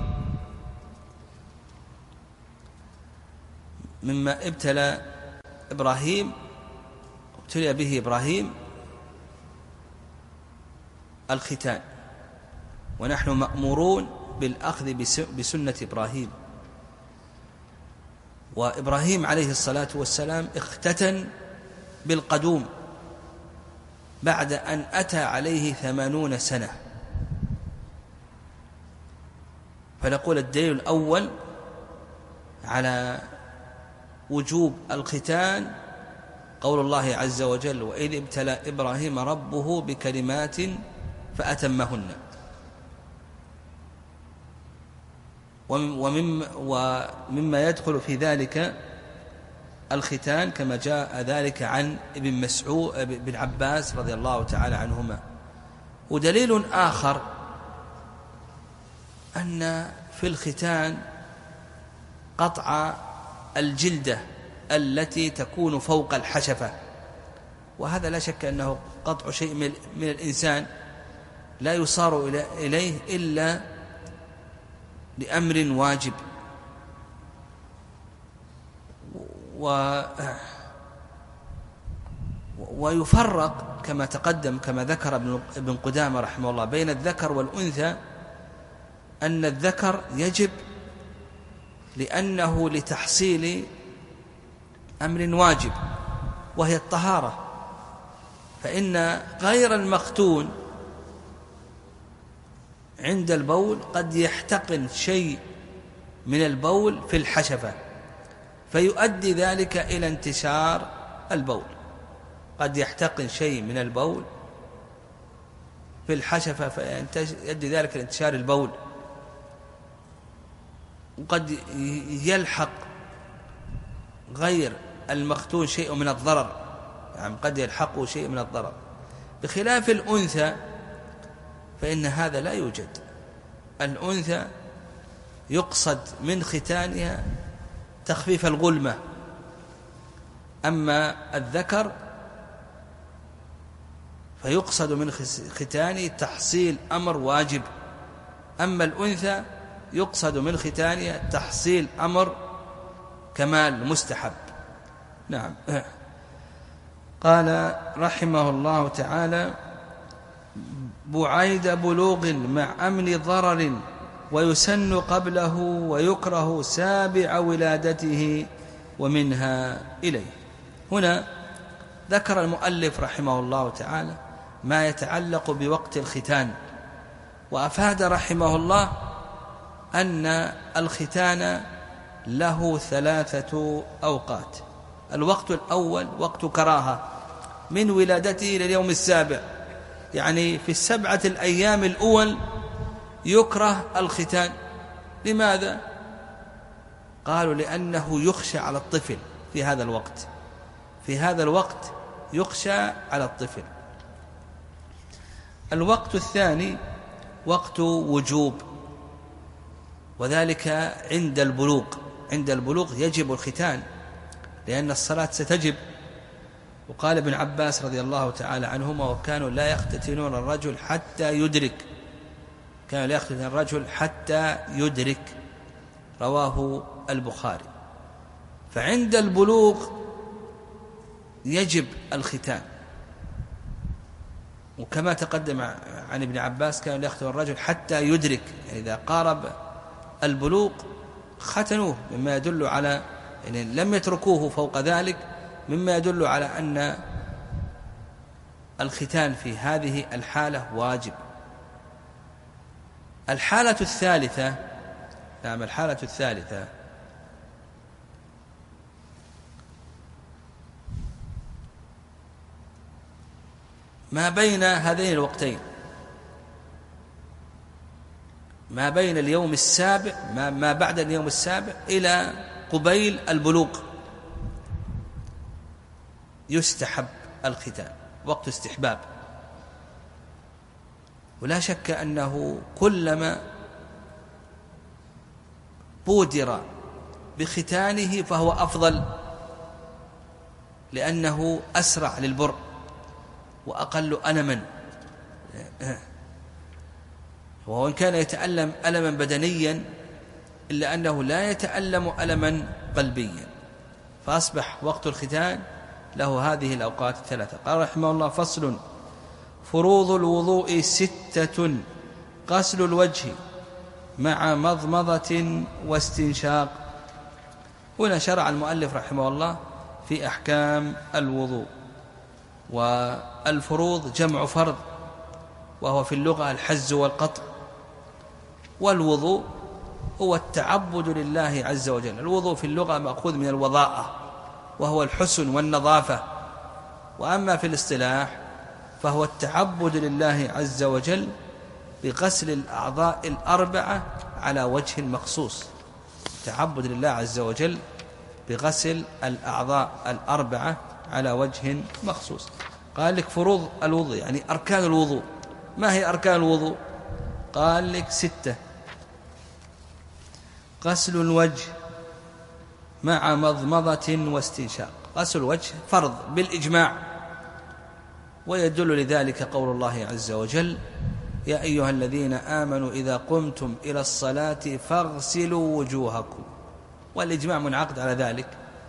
مما ابتلى به إبراهيم الختان. ونحن مأمورون بالأخذ بسنة إبراهيم. وإبراهيم عليه الصلاة والسلام اختتن بالقدوم بعد أن أتى عليه 80 سنة. فنقول الدليل الأول على وجوب الختان قول الله عز وجل: وإذ ابتلى إبراهيم ربه بكلمات فأتمهن. ومما يدخل في ذلك الختان كما جاء ذلك عن ابن مسعود بن عباس رضي الله تعالى عنهما. ودليل آخر أن في الختان قطع الجلدة التي تكون فوق الحشفة، وهذا لا شك أنه قطع شيء من الإنسان لا يصار إليه إلا لأمر واجب. ويفرق كما تقدم كما ذكر ابن قدامة رحمه الله بين الذكر والأنثى، أن الذكر يجب لأنه لتحصيل أمر واجب وهي الطهارة، فإن غير المختون عند البول قد يحتقن شيء من البول في الحشفة فيؤدي ذلك إلى انتشار البول. قد يحتقن شيء من البول في الحشفة فيؤدي ذلك إلى انتشار البول. وقد يلحق غير المختون شيء من الضرر، يعني قد يلحقه شيء من الضرر، بخلاف الأنثى فإن هذا لا يوجد. الأنثى يقصد من ختانها تخفيف الغلمة، أما الذكر فيقصد من ختانه تحصيل أمر واجب، أما الأنثى يقصد من ختانها تحصيل أمر كمال مستحب. نعم. قال رحمه الله تعالى: بعيد بلوغ مع أمن ضرر ويسن قبله ويكره سابع ولادته ومنها إليه. هنا ذكر المؤلف رحمه الله تعالى ما يتعلق بوقت الختان، وأفاد رحمه الله أن الختان له 3 أوقات. الوقت الأول وقت كراهة من ولادته إلى اليوم 7، يعني في 7 الأيام الأول يكره الختان. لماذا؟ قالوا لأنه يخشى على الطفل في هذا الوقت، في هذا الوقت يخشى على الطفل. الوقت الثاني وقت وجوب، وذلك عند البلوغ. عند البلوغ يجب الختان لأن الصلاة ستجب. وقال ابن عباس رضي الله تعالى عنهما: وكانوا لا يختتنون الرجل حتى يدرك، كانوا لا يختتن الرجل حتى يدرك، رواه البخاري. فعند البلوغ يجب الختان، وكما تقدم عن ابن عباس كانوا لا يختتن الرجل حتى يدرك، يعني إذا قارب البلوغ ختنوه، مما يدل على يعني لم يتركوه فوق ذلك، مما يدل على أن الختان في هذه الحالة واجب. الحالة الثالثة، نعم الحالة الثالثة ما بين هذين الوقتين، ما بين اليوم 7 ما بعد اليوم 7 إلى قبيل البلوغ يستحب الختان، وقت استحباب. ولا شك أنه كلما بودر بختانه فهو أفضل، لأنه أسرع للبر وأقل ألما. وإن كان يتألم ألما بدنيا إلا أنه لا يتألم ألما قلبيا، فأصبح وقت الختان له هذه الأوقات 3. قال رحمه الله: فصل: فروض الوضوء 6: غسل الوجه مع مضمضة واستنشاق. هنا شرع المؤلف رحمه الله في أحكام الوضوء. والفروض جمع فرض، وهو في اللغة الحز والقطع. والوضوء هو التعبد لله عز وجل. الوضوء في اللغة مأخوذ من الوضاءة، وهو الحسن والنظافة. وأما في الاصطلاح فهو التعبد لله عز وجل بغسل الأعضاء 4 على وجه مخصوص. التعبد لله عز وجل بغسل الأعضاء 4 على وجه مخصوص. قال لك فروض الوضوء يعني أركان الوضوء. ما هي أركان الوضوء؟ قال لك 6: غسل الوجه مع مضمضة واستنشاق. غسل الوجه فرض بالإجماع، ويدل لذلك قول الله عز وجل: يا أيها الذين آمنوا إذا قمتم إلى الصلاة فاغسلوا وجوهكم. والإجماع منعقد على ذلك،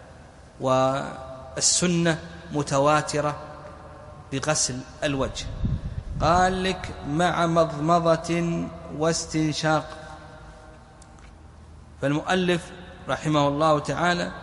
والسنة متواترة بغسل الوجه. قال لك مع مضمضة واستنشاق. فالمؤلف رحمه الله تعالى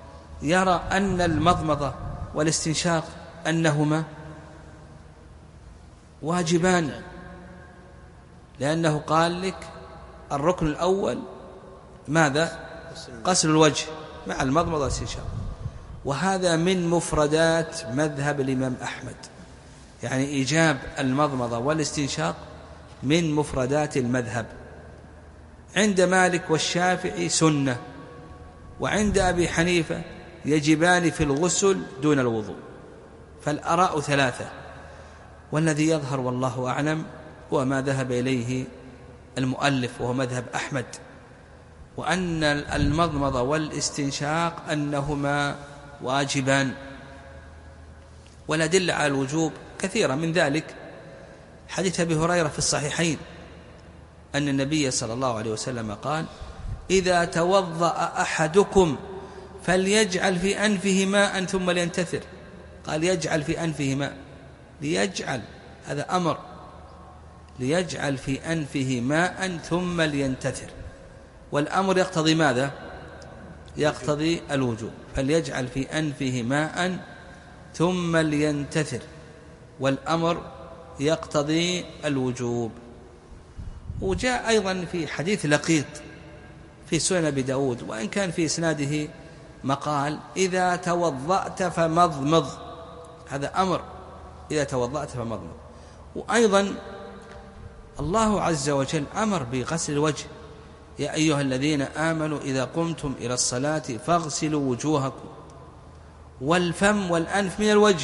يرى أن المضمضة والاستنشاق أنهما واجبان، لأنه قال لك الركن الأول ماذا؟ غسل الوجه مع المضمضة والاستنشاق، وهذا من مفردات مذهب الإمام أحمد، يعني إيجاب المضمضة والاستنشاق من مفردات المذهب. عند مالك والشافعي سنة، وعند أبي حنيفة يجبان في الغسل دون الوضوء. فالآراء ثلاثة، والذي يظهر والله أعلم هو ما ذهب إليه المؤلف وهو مذهب أحمد، وأن المضمضة والاستنشاق أنهما واجبان. والأدلة على الوجوب كثيرة، من ذلك حديث أبي هريرة في الصحيحين أن النبي صلى الله عليه وسلم قال: إذا توضأ أحدكم فليجعل في أنفه ماء ثم لينتثر. قال يجعل في أنفه ماء، ليجعل، هذا أمر، ليجعل في أنفه ماء ثم لينتثر، والأمر يقتضي ماذا؟ يقتضي الوجوب. فليجعل في أنفه ماء ثم لينتثر، والأمر يقتضي الوجوب. وجاء أيضا في حديث لقيط في سنن أبي داود، وإن كان في إسناده مقال: إذا توضأت فمضمض، هذا أمر، إذا توضأت فمضمض. وأيضا الله عز وجل أمر بغسل الوجه: يا أيها الذين آمنوا إذا قمتم إلى الصلاة فاغسلوا وجوهكم والفم والأنف من الوجه.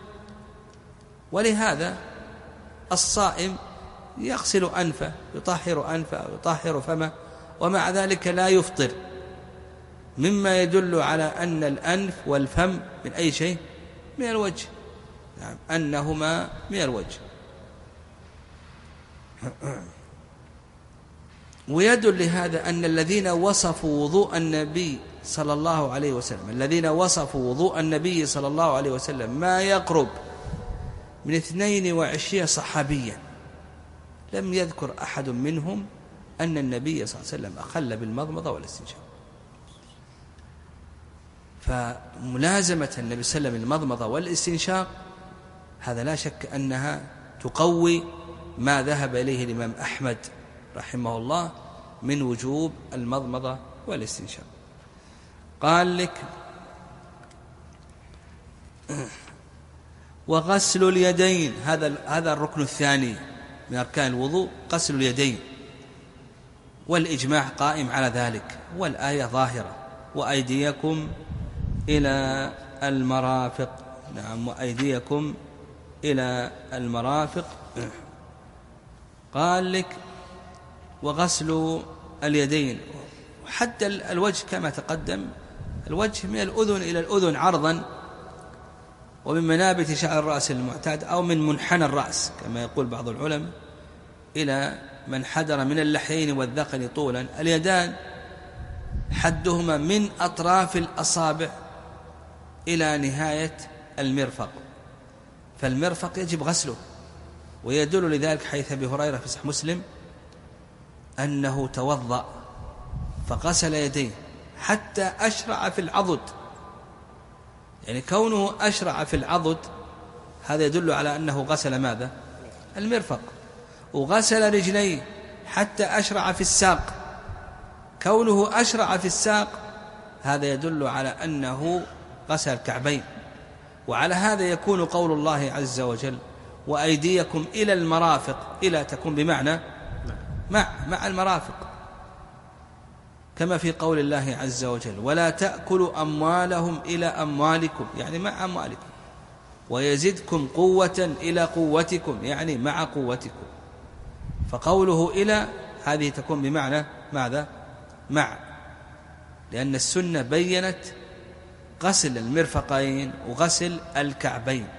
ولهذا الصائم يغسل أنفه، يطهر أنفه ويطهر فمه، ومع ذلك لا يفطر، مما يدل على أن الأنف والفم من أي شيء؟ من الوجه، نعم، أنهما من الوجه. ويدل لهذا أن الذين وصفوا وضوء النبي صلى الله عليه وسلم، الذين وصفوا وضوء النبي صلى الله عليه وسلم ما يقرب من 22 صحابيا، لم يذكر أحد منهم أن النبي صلى الله عليه وسلم أخل بالمضمضة والاستنشاق. فملازمة النبي صلى الله عليه وسلم المضمضة والاستنشاق هذا لا شك أنها تقوي ما ذهب إليه الإمام أحمد رحمه الله من وجوب المضمضة والاستنشاق. قال لك: وغسل اليدين، هذا الركن الثاني من أركان الوضوء، غسل اليدين، والإجماع قائم على ذلك، والآية ظاهرة: وأيديكم إلى المرافق. نعم، وأيديكم إلى المرافق. قال لك: وغسل اليدين، حتى الوجه كما تقدم، الوجه من الأذن إلى الأذن عرضا، ومن منابت شعر الرأس المعتاد أو من منحنى الرأس كما يقول بعض العلماء إلى من حدر من اللحيين والذقن طولا. اليدان حدهما من أطراف الأصابع إلى نهاية المرفق، فالمرفق يجب غسله. ويدل لذلك حديث أبي هريرة في صحيح مسلم أنه توضأ فغسل يديه حتى أشرع في العضد، يعني كونه أشرع في العضد هذا يدل على أنه غسل ماذا؟ المرفق. وغسل رجليه حتى أشرع في الساق، كونه أشرع في الساق هذا يدل على أنه غسل الكعبين. وعلى هذا يكون قول الله عز وجل: وأيديكم إلى المرافق، إلى تكون بمعنى مع المرافق، كما في قول الله عز وجل: ولا تأكلوا أموالهم إلى أموالكم، يعني مع أموالكم، ويزدكم قوة إلى قوتكم، يعني مع قوتكم. فقوله إلى هذه تكون بمعنى ماذا؟ مع، لأن السنة بيّنت غسل المرفقين وغسل الكعبين.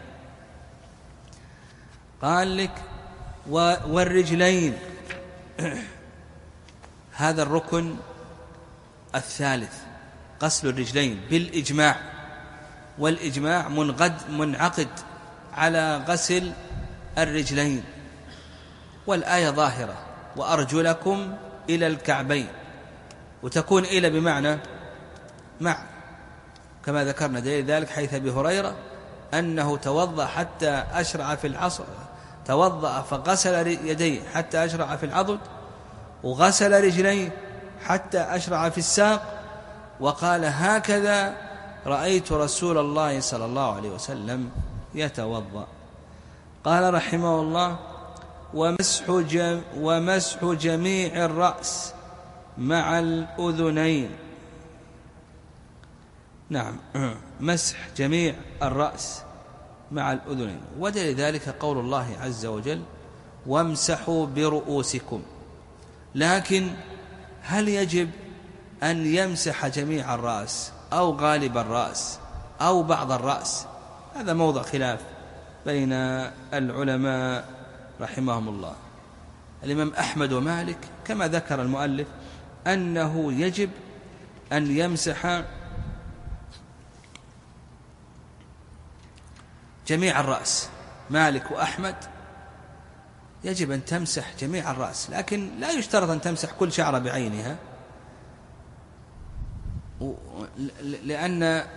قال لك: والرجلين، هذا الركن الثالث غسل الرجلين بالإجماع، والإجماع منعقد على غسل الرجلين، والآية ظاهرة: وأرجلكم إلى الكعبين، وتكون إلى بمعنى مع، كما ذكرنا دليل ذلك حيث أبي هريرة أنه توضأ حتى أشرع في العصر، توضأ فغسل يديه حتى أشرع في العضد، وغسل رجليه حتى أشرع في الساق، وقال هكذا رأيت رسول الله صلى الله عليه وسلم يتوضأ. قال رحمه الله: ومسح جميع الرأس مع الأذنين. نعم، مسح جميع الرأس مع الأذنين. ودليل ذلك قول الله عز وجل: وامسحوا برؤوسكم. لكن هل يجب أن يمسح جميع الرأس أو غالب الرأس أو بعض الرأس؟ هذا موضع خلاف بين العلماء رحمهم الله. الإمام أحمد ومالك كما ذكر المؤلف أنه يجب أن يمسح جميع الرأس. مالك وأحمد يجب أن تمسح جميع الرأس، لكن لا يشترط أن تمسح كل شعرة بعينها، لأن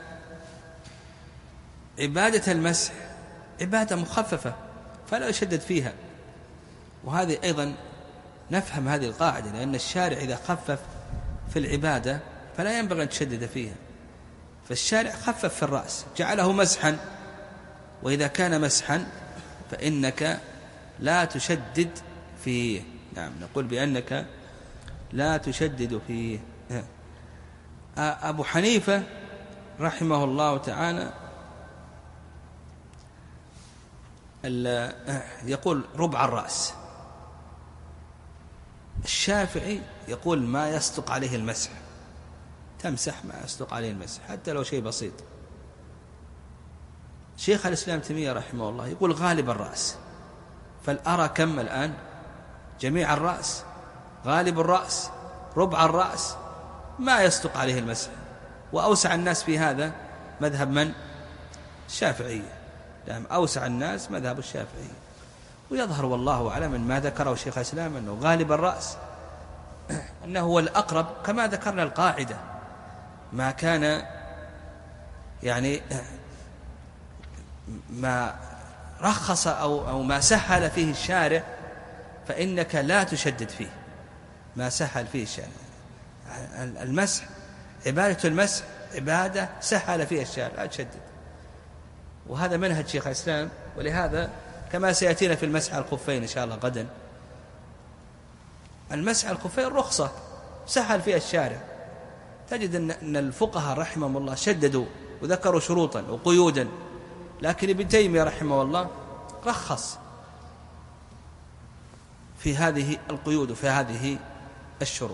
عبادة المسح عبادة مخففة فلا يشدد فيها. وهذه أيضا نفهم هذه القاعدة، لأن الشارع إذا خفف في العبادة فلا ينبغي أن تشدد فيها. فالشارع خفف في الرأس، جعله مسحا، وإذا كان مسحا فإنك لا تشدد فيه. نعم، نقول بأنك لا تشدد فيه. أبو حنيفة رحمه الله تعالى يقول ربع الرأس. الشافعي يقول ما يصدق عليه المسح، تمسح ما يصدق عليه المسح حتى لو شيء بسيط. شيخ الإسلام تيمية رحمه الله يقول غالب الرأس. فالأرى كم الآن؟ جميع الرأس، غالب الرأس، ربع الرأس، ما يصدق عليه المسح. وأوسع الناس في هذا مذهب من؟ الشافعية. يعني أوسع الناس مذهب الشافعية. ويظهر والله أعلم من ما ذكره شيخ الإسلام أنه غالب الرأس أنه هو الأقرب، كما ذكرنا القاعدة: ما كان يعني ما رخص أو ما سهل فيه الشارع فإنك لا تشدد فيه. ما سهل فيه الشارع، المسح، عبادة المسح عبادة سهل فيها الشارع، لا تشدد. وهذا منهج شيخ الإسلام. ولهذا كما سيأتينا في المسح على الخفين إن شاء الله غدا، المسح على الخفين رخصة سهل فيها الشارع. تجد أن الفقهاء رحمهم الله شددوا وذكروا شروطا وقيودا، لكن ابن تيمية رحمه الله رخص في هذه القيود وفي هذه الشروط.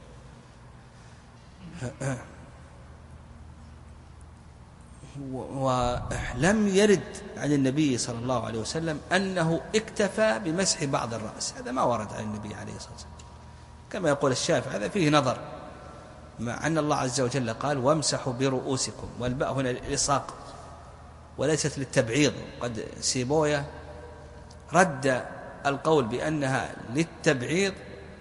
ولم يرد عن النبي صلى الله عليه وسلم أنه اكتفى بمسح بعض الرأس، هذا ما ورد عن النبي عليه الصلاة والسلام. كما يقول الشافعي هذا فيه نظر، مع أن الله عز وجل قال وامسحوا برؤوسكم، والباء هنا الإلصاق وليست للتبعيض. قد سيبويه رد القول بأنها للتبعيض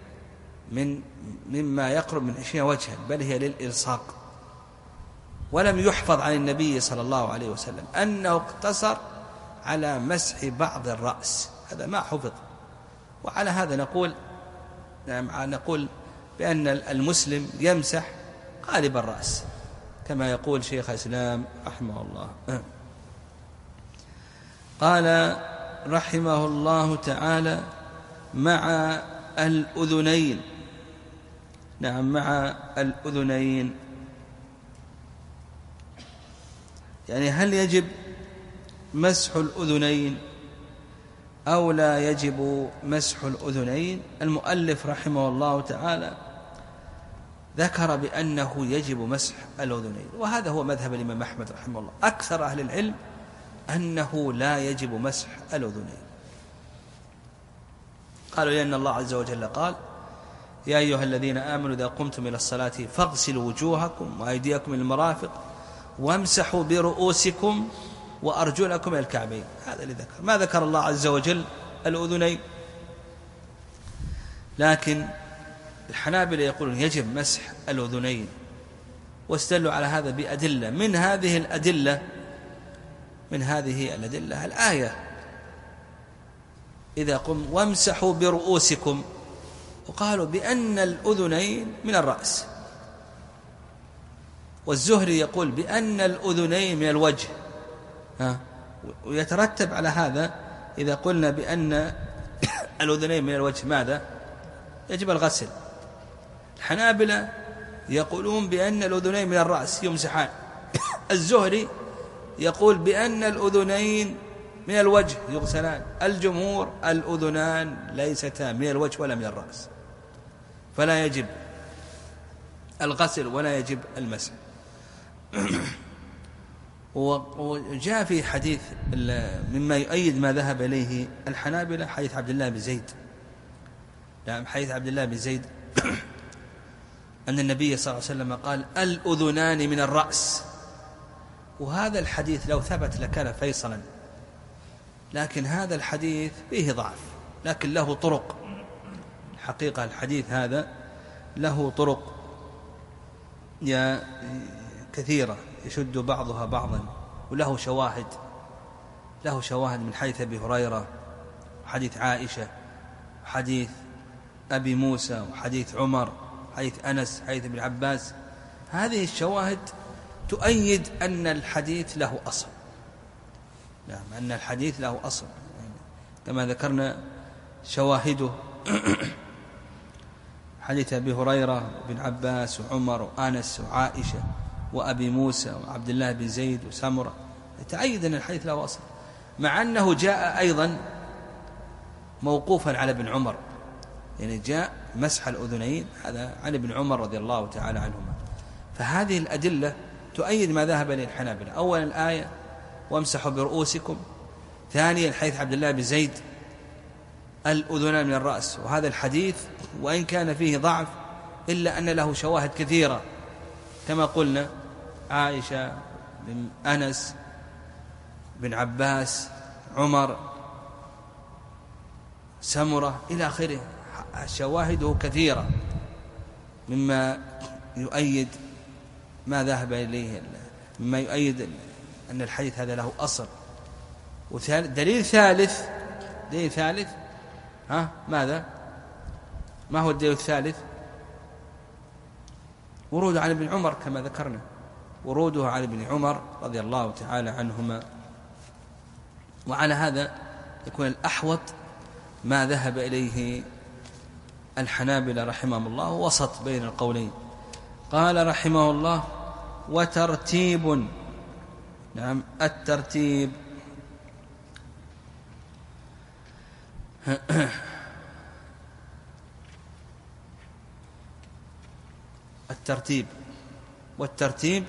مما يقرب من 20 وجها، بل هي للإلصاق. ولم يحفظ عن النبي صلى الله عليه وسلم أنه اقتصر على مسح بعض الرأس، هذا ما حفظ. وعلى هذا نقول بأن المسلم يمسح غالب الرأس كما يقول شيخ الإسلام رحمه الله. قال رحمه الله تعالى مع الأذنين. نعم، مع الأذنين. يعني هل يجب مسح الأذنين أو لا يجب مسح الأذنين؟ المؤلف رحمه الله تعالى ذكر بأنه يجب مسح الأذنين، وهذا هو مذهب الإمام أحمد رحمه الله. أكثر أهل العلم أنه لا يجب مسح الأذنين. قالوا لأن الله عز وجل قال يا أيها الذين آمنوا إذا قمتم إلى الصلاة فاغسلوا وجوهكم وأيديكم إلى المرافق وامسحوا برؤوسكم وأرجلكم إلى الكعبين. هذا اللي ذكر، ما ذكر الله عز وجل الأذنين. لكن الحنابلة يقولون يجب مسح الأذنين، واستدلوا على هذا بأدلة. من هذه الأدلة الآية إذا قم وامسحوا برؤوسكم، وقالوا بأن الأذنين من الرأس، والزهري يقول بأن الأذنين من الوجه. ويترتب على هذا إذا قلنا بأن الأذنين من الوجه ماذا؟ يجب الغسل. الحنابلة يقولون بأن الأذنين من الرأس يمسحان. الزهري يقول بأن الأذنين من الوجه يغسلان. الجمهور الأذنان ليستا من الوجه ولا من الرأس، فلا يجب الغسل ولا يجب المسح. وجاء في حديث مما يؤيد ما ذهب إليه الحنابلة حديث عبد الله بن زيد. نعم، حديث عبد الله بن زيد أن النبي صلى الله عليه وسلم قال الأذنان من الرأس. وهذا الحديث لو ثبت لكان فيصلا، لكن هذا الحديث فيه ضعف، لكن له طرق. الحقيقة الحديث هذا له طرق كثيرة يشد بعضها بعضا، وله شواهد، له شواهد من حديث أبي هريرة وحديث عائشة وحديث أبي موسى وحديث عمر حديث أنس حديث ابن عباس. هذه الشواهد تؤيد أن الحديث له أصل. نعم، أن الحديث له أصل كما ذكرنا شواهده حديث أبي هريرة وابن عباس وعمر وأنس وعائشة وأبي موسى وعبد الله بن زيد وسمرة، تأيد أن الحديث له أصل، مع أنه جاء أيضا موقوفا على ابن عمر، يعني جاء مسح الأذنين هذا عن ابن عمر رضي الله تعالى عنهما. فهذه الأدلة تؤيد ما ذهب إليه الحنابلة. أولا الآية وامسحوا برؤوسكم، ثانيا حديث عبد الله بن زيد الأذنان من الرأس. وهذا الحديث وإن كان فيه ضعف إلا أن له شواهد كثيرة كما قلنا عائشة بن أنس بن عباس عمر سمرة إلى آخره، شواهده كثيرة مما يؤيد ما ذهب إليه، مما يؤيد أن الحديث هذا له أصل. دليل ثالث ماذا؟ ما هو الدليل الثالث؟ وروده عن ابن عمر كما ذكرنا، وروده عن ابن عمر رضي الله تعالى عنهما. وعلى هذا يكون الأحوط ما ذهب إليه الحنابلة رحمهم الله، وسط بين القولين. قال رحمه الله وترتيب. نعم، الترتيب والترتيب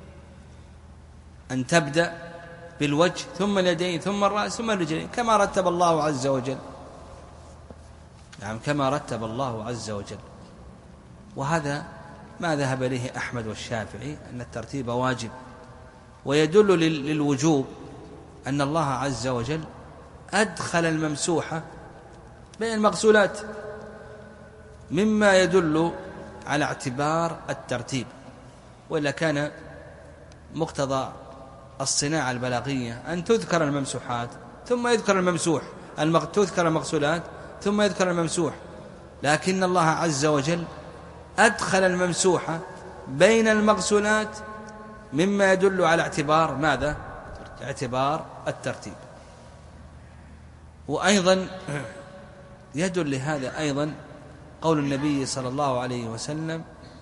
أن تبدأ بالوجه ثم اليدين ثم الرأس ثم الرجلين كما رتب الله عز وجل. نعم، كما رتب الله عز وجل. وهذا ما ذهب إليه أحمد والشافعي أن الترتيب واجب، ويدل للوجوب أن الله عز وجل أدخل الممسوحة بين المغسولات، مما يدل على اعتبار الترتيب. وإلا كان مقتضى الصناعة البلاغية أن تذكر الممسوحات ثم يذكر الممسوح، تذكر المغسولات ثم يذكر الممسوح، لكن الله عز وجل أدخل الممسوحة بين المغسولات، مما يدل على اعتبار ماذا؟ اعتبار الترتيب. وأيضا يدل لهذا أيضا قول النبي صلى الله عليه وسلم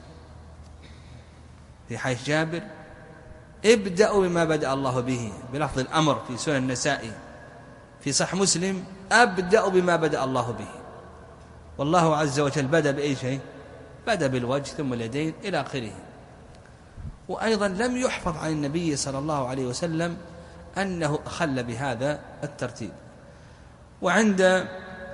في حديث جابر ابدأوا بما بدأ الله به، بلفظ الأمر في سنن النسائي. في صحيح مسلم أبدأ بما بدأ الله به. والله عز وجل بدأ بأي شيء؟ بدأ بالوجه ثم اليدين إلى آخره. وأيضا لم يحفظ عن النبي صلى الله عليه وسلم أنه أخل بهذا الترتيب. وعند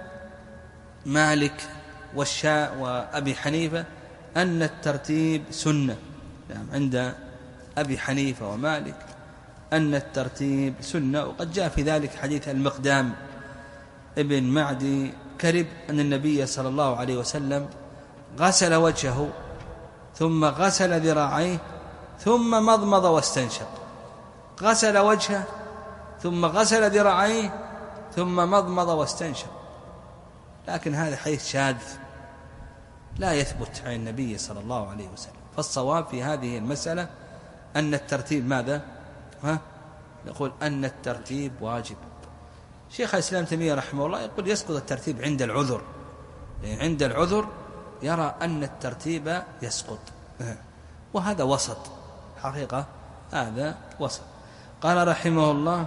مالك والشاء وأبي حنيفة أن الترتيب سنة. يعني عند أبي حنيفة ومالك أن الترتيب سنة. وقد جاء في ذلك حديث المقدام ابن معدي كرب أن النبي صلى الله عليه وسلم غسل وجهه ثم غسل ذراعيه ثم مضمض واستنشق. غسل وجهه ثم غسل ذراعيه ثم مضمض واستنشق، لكن هذا حديث شاذ لا يثبت عن النبي صلى الله عليه وسلم. فالصواب في هذه المسألة أن الترتيب ماذا؟ نقول أن الترتيب واجب. شيخ الإسلام تيمية رحمه الله يقول يسقط الترتيب عند العذر، يعني عند العذر يرى أن الترتيب يسقط، وهذا وسط حقيقة، هذا وسط. قال رحمه الله: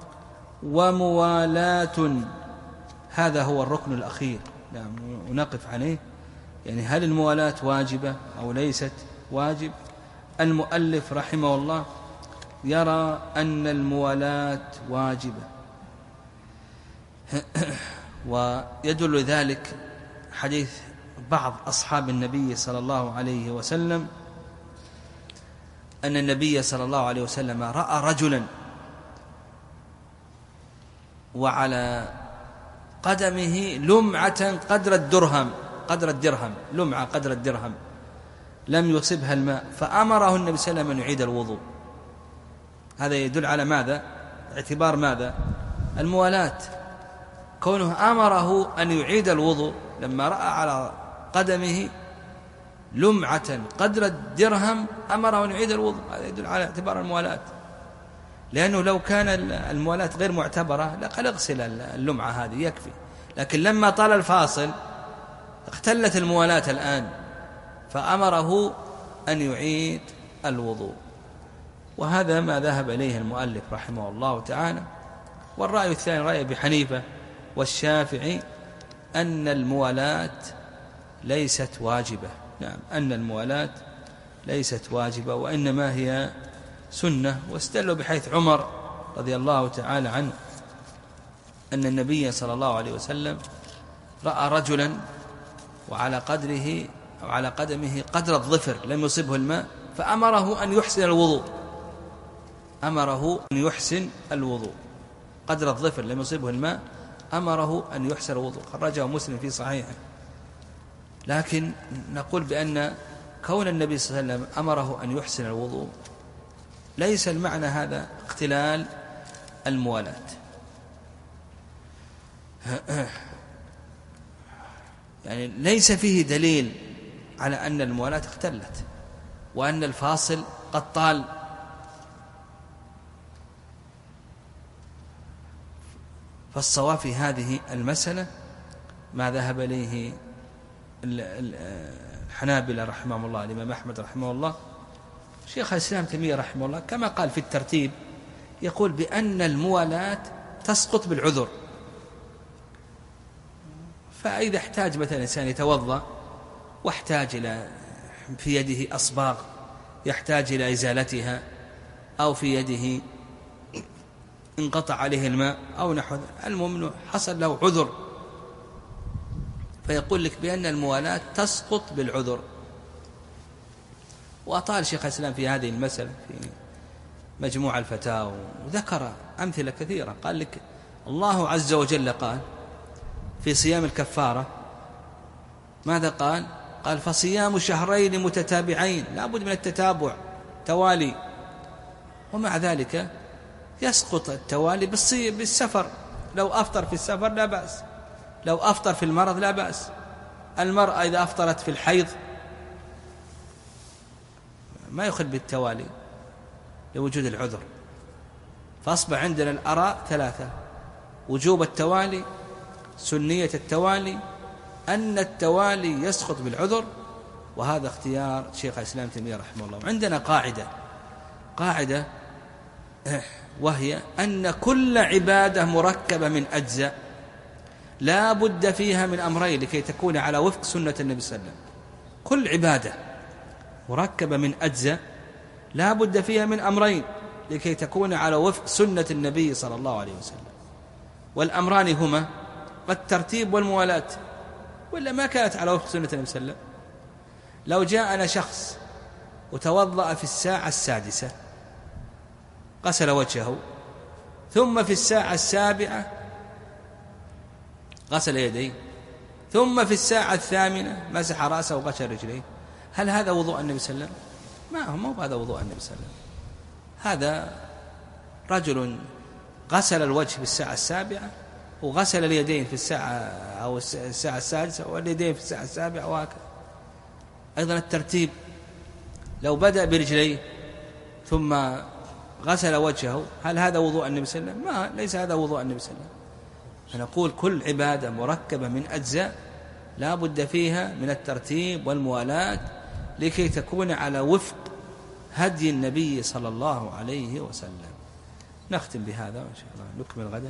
وموالاة، هذا هو الركن الأخير ونقف عليه، يعني هل الموالاة واجبة أو ليست واجب؟ المؤلف رحمه الله يرى أن الموالاة واجبة، ويدل ذلك حديث بعض أصحاب النبي صلى الله عليه وسلم أن النبي صلى الله عليه وسلم رأى رجلا وعلى قدمه لمعة قدر الدرهم، لمعة قدر الدرهم لم يصبها الماء، فأمره النبي صلى الله عليه وسلم أن يعيد الوضوء. هذا يدل على ماذا؟ اعتبار ماذا؟ الموالاة. كونه أمره أن يعيد الوضوء لما رأى على قدمه لمعة قدر الدرهم أمره أن يعيد الوضوء، هذا يدل على اعتبار الموالاة. لأنه لو كان الموالاة غير معتبرة لقد اغسل اللمعة هذه يكفي، لكن لما طال الفاصل اختلت الموالاة الآن، فأمره أن يعيد الوضوء. وهذا ما ذهب إليه المؤلف رحمه الله تعالى. والرأي الثاني رأي أبي حنيفة والشافعي أن الموالاة ليست واجبة، نعم، أن الموالاة ليست واجبة وإنما هي سنة. واستدلوا بحيث عمر رضي الله تعالى عنه أن النبي صلى الله عليه وسلم رأى رجلا وعلى قدره أو على قدمه قدر الظفر لم يصبه الماء، فأمره أن يحسن الوضوء، أمره أن يحسن الوضوء، قدر الظفر لم يصبه الماء أمره أن يحسن الوضوء، خرجه مسلم في صحيحه. لكن نقول بأن كون النبي صلى الله عليه وسلم أمره أن يحسن الوضوء ليس المعنى هذا اختلال الموالاة. يعني ليس فيه دليل على أن الموالاة اختلت وأن الفاصل قد طال. فالصواب في هذه المسألة ما ذهب إليه الحنابلة رحمه الله، الإمام أحمد رحمه الله، شيخ الإسلام تيمية رحمه الله كما قال في الترتيب، يقول بأن الموالاة تسقط بالعذر. فإذا احتاج مثلا إنسان يتوضأ واحتاج إلى في يده أصباغ يحتاج إلى إزالتها، أو في يده انقطع عليه الماء أو نحو المهم حصل له عذر، فيقول لك بأن الموالاة تسقط بالعذر. وأطال شيخ الإسلام في هذه المسألة في مجموع الفتاوى وذكر أمثلة كثيرة. قال لك الله عز وجل قال في صيام الكفارة ماذا قال؟ قال فصيام شهرين متتابعين، لا بد من التتابع توالي، ومع ذلك يسقط التوالي بالسفر، لو أفطر في السفر لا بأس، لو أفطر في المرض لا بأس. المرأة إذا أفطرت في الحيض ما يخل بالتوالي لوجود العذر. فأصبح عندنا الآراء ثلاثة: وجوب التوالي، سنية التوالي، أن التوالي يسقط بالعذر، وهذا اختيار شيخ الإسلام تيمية رحمه الله. عندنا قاعدة وهي أن كل عبادة مركبة من أجزاء لا بد فيها من أمرين لكي تكون على وفق سنة النبي صلى الله عليه وسلم. كل عبادة مركبة من أجزاء لا بد فيها من أمرين لكي تكون على وفق سنة النبي صلى الله عليه وسلم، والأمران هما الترتيب والموالاة، وإلا ما كانت على وفق سنة النبي صلى الله عليه وسلم. لو جاءنا شخص وتوضأ في الساعة 6 غسل وجهه، ثم في الساعة 7 غسل يديه، ثم في الساعة 8 مسح رأسه وغسل رجليه، هل هذا وضوء النبي صلى الله عليه وسلم؟ ما هو هذا وضوء النبي صلى الله عليه وسلم. هذا رجل غسل الوجه في الساعة 7 وغسل اليدين في الساعة أو الساعة السادسة واليدين في الساعة السابعة وهكذا. أيضا الترتيب، لو بدأ برجليه ثم غسل وجهه، هل هذا وضوء النبي صلى الله عليه وسلم؟ ما ليس هذا وضوء النبي صلى الله عليه وسلم. فنقول كل عبادة مركبة من أجزاء لا بد فيها من الترتيب والموالاة لكي تكون على وفق هدي النبي صلى الله عليه وسلم. نختم بهذا وإن شاء الله نكمل غدا.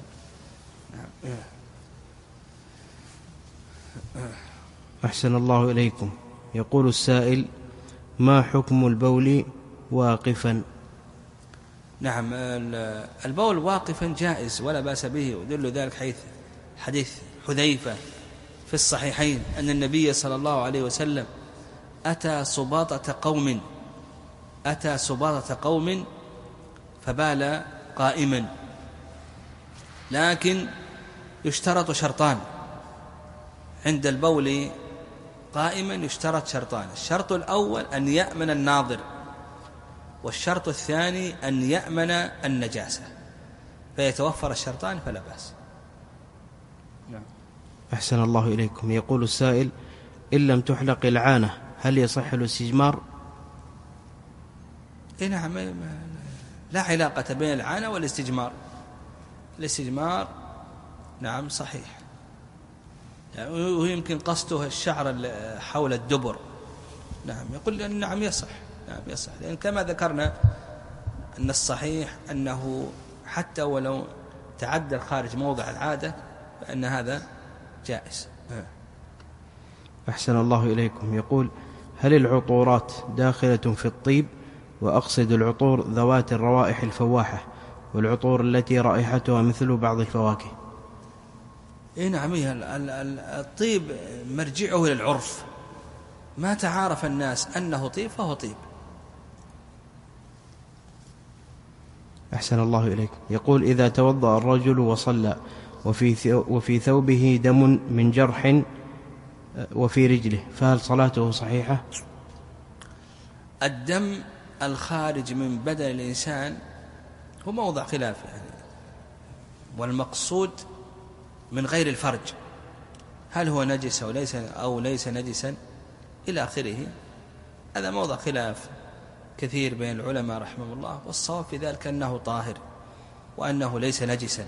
أحسن الله إليكم. يقول السائل: ما حكم البول واقفا؟ نعم، البول واقفا جائز ولا بأس به، ودل ذلك حديث حذيفة في الصحيحين أن النبي صلى الله عليه وسلم أتى سباطة قوم فبال قائما، لكن يشترط شرطان عند البول قائما، يشترط شرطان: الشرط الأول أن يأمن الناظر، والشرط الثاني أن يأمن النجاسة، فيتوفر الشرطان فلا بأس. نعم. أحسن الله إليكم. يقول السائل: إن لم تحلق العانة هل يصح الاستجمار؟ نعم، لا علاقة بين العانة والاستجمار. الاستجمار نعم صحيح، يعني ويمكن قصده الشعر حول الدبر. نعم، يقول نعم يصح، نعم يصح، لأن كما ذكرنا أن الصحيح أنه حتى ولو تعدى خارج موضع العادة فإن هذا جائز. أحسن الله إليكم. يقول: هل العطورات داخلة في الطيب؟ وأقصد العطور ذوات الروائح الفواحة والعطور التي رائحتها مثل بعض الفواكه. نعم، الطيب مرجعه إلى العرف، ما تعارف الناس أنه طيب فهو طيب. أحسن الله إليكم. يقول: إذا توضأ الرجل وصلى وفي ثوبه دم من جرح وفي رجله، فهل صلاته صحيحة؟ الدم الخارج من بدن الإنسان هو موضع خلاف، يعني والمقصود من غير الفرج، هل هو نجس أو ليس نجسا إلى آخره، هذا موضع خلاف كثير بين العلماء رحمه الله، والصواب في ذلك أنه طاهر وأنه ليس نجسا.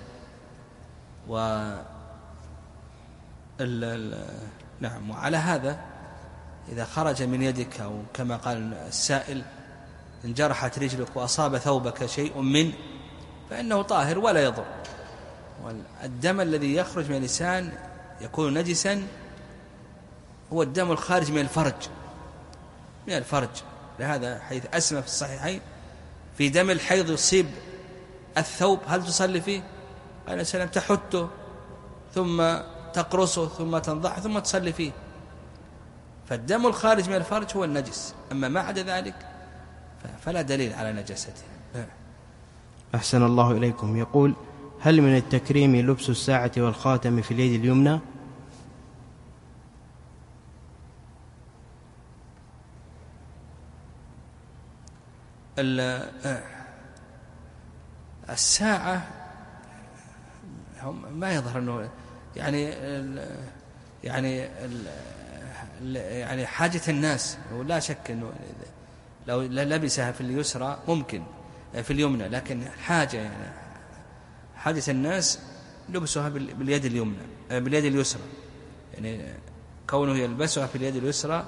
نعم، وعلى هذا إذا خرج من يدك أو كما قال السائل انجرحت رجلك وأصاب ثوبك شيء منه فإنه طاهر ولا يضر. والدم الذي يخرج من الإنسان يكون نجسا هو الدم الخارج من الفرج. لهذا حيث أسمى في الصحيحين في دم الحيض يصيب الثوب هل تصلي فيه؟ قال السلام: تحته ثم تقرصه ثم تنضحه ثم تصلي فيه. فالدم الخارج من الفرج هو النجس، أما ما عدا ذلك فلا دليل على نجاسته. أحسن الله إليكم. يقول: هل من التكريم لبس الساعة والخاتم في اليد اليمنى؟ الساعة هم ما يظهر أنه يعني حاجة الناس، ولا شك أنه لو لبسها في اليسرى ممكن في اليمنى، لكن حاجة الناس لبسها باليد اليمنى باليد اليسرى، يعني كونه يلبسها في اليد اليسرى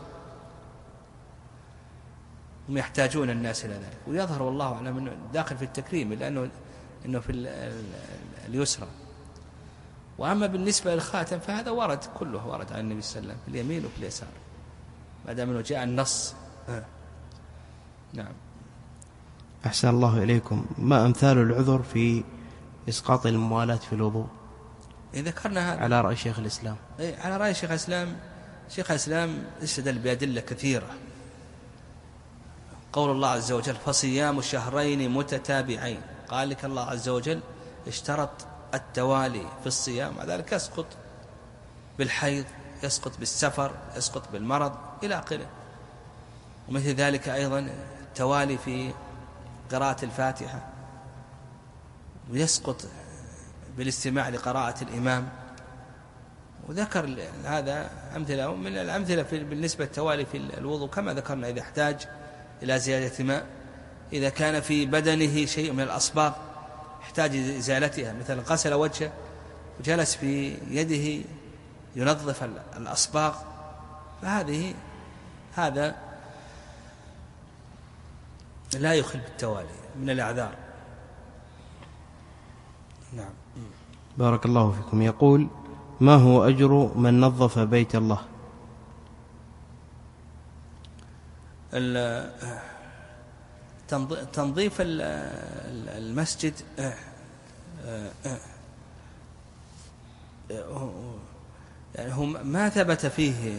هم يحتاجون الناس إلى ذلك، ويظهر والله أعلم أنه داخل في التكريم لأنه في اليسرى. وأما بالنسبة للخاتم فهذا كله ورد عن النبي صلى الله عليه وسلم في اليمين وفي اليسار ما دام أنه جاء النص. نعم. أحسن الله إليكم. ما أمثال العذر في إسقاط الموالاة في الوضوء؟ ذكرنا هذا على رأي شيخ الإسلام. على رأي شيخ الإسلام استدل بأدلة كثيرة. قول الله عز وجل: فصيام شهرين متتابعين، قال لك الله عز وجل اشترط التوالي في الصيام، وذلك يسقط بالحيض، يسقط بالسفر، يسقط بالمرض إلى آخره. ومثل ذلك أيضا التوالي في قراءة الفاتحة، ويسقط بالاستماع لقراءة الإمام. وذكر هذا أمثلة من الأمثلة بالنسبة للتوالي في الوضوء كما ذكرنا: إذا احتاج إلى زيادة ماء، إذا كان في بدنه شيء من الأصباغ احتاج إزالتها، مثل غسل وجهه وجلس في يده ينظف الأصباغ، هذا لا يخل بالتوالي من الأعذار. نعم. بارك الله فيكم. يقول: ما هو أجر من نظف بيت الله؟ تنظيف المسجد يعني ما ثبت فيه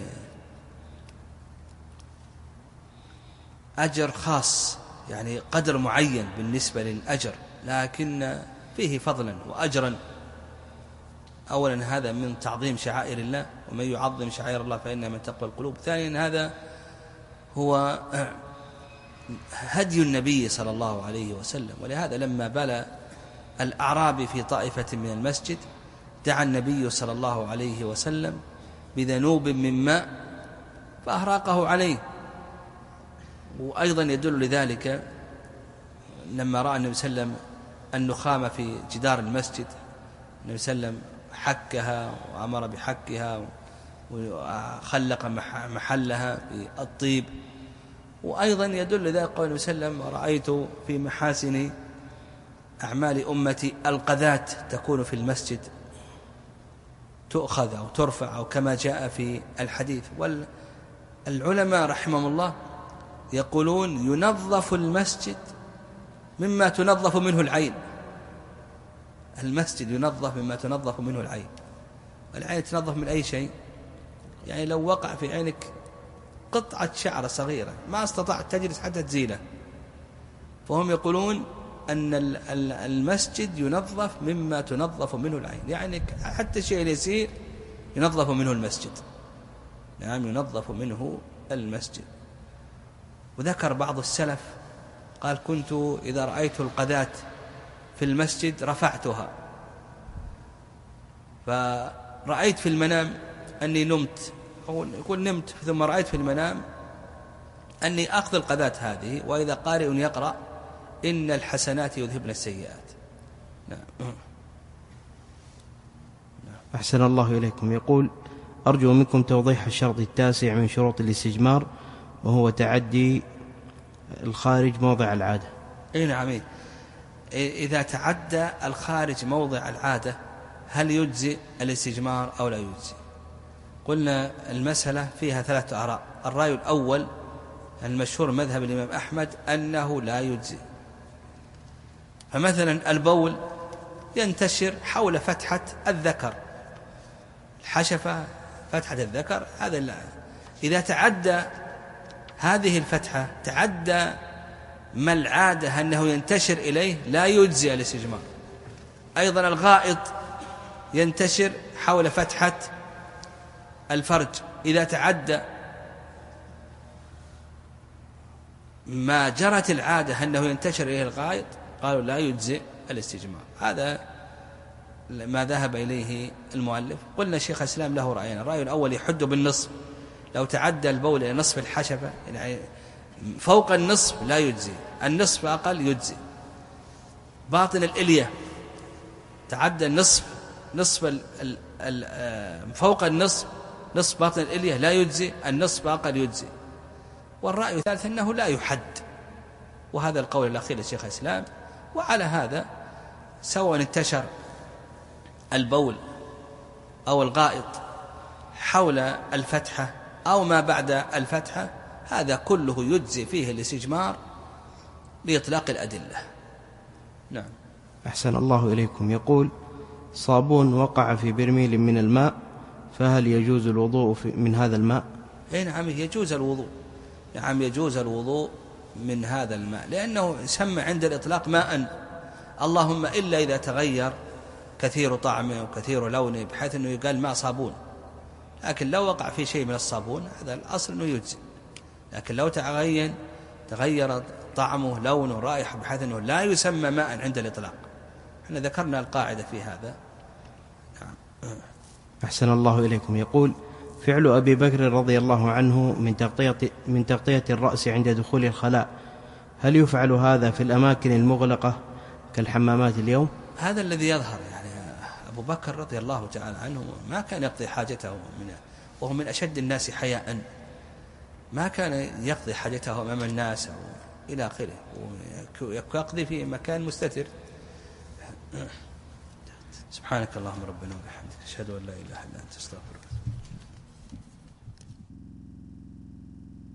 أجر خاص، يعني قدر معين بالنسبة للأجر، لكن فيه فضلا وأجرا. أولا هذا من تعظيم شعائر الله، ومن يعظم شعائر الله فإنها من تقوى القلوب. ثانيا هذا هو هدي النبي صلى الله عليه وسلم، ولهذا لما بلى الأعرابي في طائفة من المسجد دعا النبي صلى الله عليه وسلم بذنوب من ماء فأهراقه عليه. وأيضا يدل لذلك لما رأى النبي صلى الله عليه وسلم النخامة في جدار المسجد، النبي صلى الله عليه وسلم حكها وأمر بحكها وخلق محلها بالطيب. وأيضا يدل لذلك قول النبي صلى الله عليه وسلم: رأيت في محاسن أعمال أمتي القذات تكون في المسجد تؤخذ أو ترفع، أو كما جاء في الحديث. والعلماء رحمهم الله يقولون: ينظف المسجد مما تنظف منه العين. المسجد ينظف مما تنظف منه العين، والعين تنظف من أي شيء. يعني لو وقع في عينك قطعة شعر صغيرة ما استطعت تجلس حتى تزيله، فهم يقولون أن المسجد ينظف مما تنظف منه العين، يعني حتى الشيء اليسير ينظف منه المسجد. نعم، ينظف منه المسجد. وذكر بعض السلف قال: كنت إذا رأيت القذاة في المسجد رفعتها، فرأيت في المنام أني نمت، أو يقول نمت ثم رأيت في المنام أني أخذ القذاة هذه، وإذا قارئ يقرأ: إن الحسنات يذهبن السيئات. نعم. أحسن الله إليكم. يقول: أرجو منكم توضيح الشرط التاسع من شروط الاستجمار، وهو تعدي الخارج موضع العادة. نعم. إذا تعدى الخارج موضع العادة هل يجزي الاستجمار أو لا يجزي؟ قلنا المسألة فيها 3 آراء. الرأي الأول المشهور مذهب الإمام أحمد أنه لا يجزي. فمثلا البول ينتشر حول فتحة الذكر، الحشفة فتحة الذكر، هذا لا. إذا تعدى هذه الفتحة تعدى ما العادة أنه ينتشر إليه لا يجزي الاستجمار. أيضا الغائط ينتشر حول فتحة الفرج، إذا تعدى ما جرت العادة أنه ينتشر إليه الغائط قالوا لا يجزي الاستجمار. هذا ما ذهب إليه المؤلف. قلنا شيخ الإسلام له رأيين: الرأي الأول يحد بالنصف، لو تعدى البول إلى نصف الحشفة يعني فوق النصف لا يجزي، النصف أقل يجزي. باطن الإلية تعدى النصف، فوق النصف، نصف باطن الإلية لا يجزي، النصف أقل يجزي. والرأي الثالث أنه لا يحد، وهذا القول الأخير لشيخ الإسلام. وعلى هذا سواء انتشر البول أو الغائط حول الفتحة أو ما بعد الفتحة، هذا كله يجزي فيه الاستجمار لإطلاق الأدلة. نعم. أحسن الله إليكم. يقول: صابون وقع في برميل من الماء، فهل يجوز الوضوء من هذا الماء؟ نعم يجوز الوضوء. نعم يجوز الوضوء من هذا الماء، لأنه يسمى عند الإطلاق ماء، اللهم إلا إذا تغير كثير طعمه وكثير لونه بحيث أنه يقال ماء صابون. لكن لو وقع في شيء من الصابون هذا الأصل أنه يجزي. لكن لو تغير طعمه لونه رائحة بحيث أنه لا يسمى ماء عند الإطلاق. احنا ذكرنا القاعدة في هذا أحسن الله إليكم. يقول: فعل أبي بكر رضي الله عنه من تغطية الرأس عند دخول الخلاء، هل يفعل هذا في الأماكن المغلقة كالحمامات اليوم؟ هذا الذي يظهر، يعني أبو بكر رضي الله تعالى عنه ما كان يقضي حاجته وهو من أشد الناس حياء، ما كان يقضي حاجته أمام الناس أو إلى آخره، ويقضي في مكان مستتر. سبحانك اللهم ربنا وبحمدك، أشهد أن لا إله إلا أنت، أستغفرك.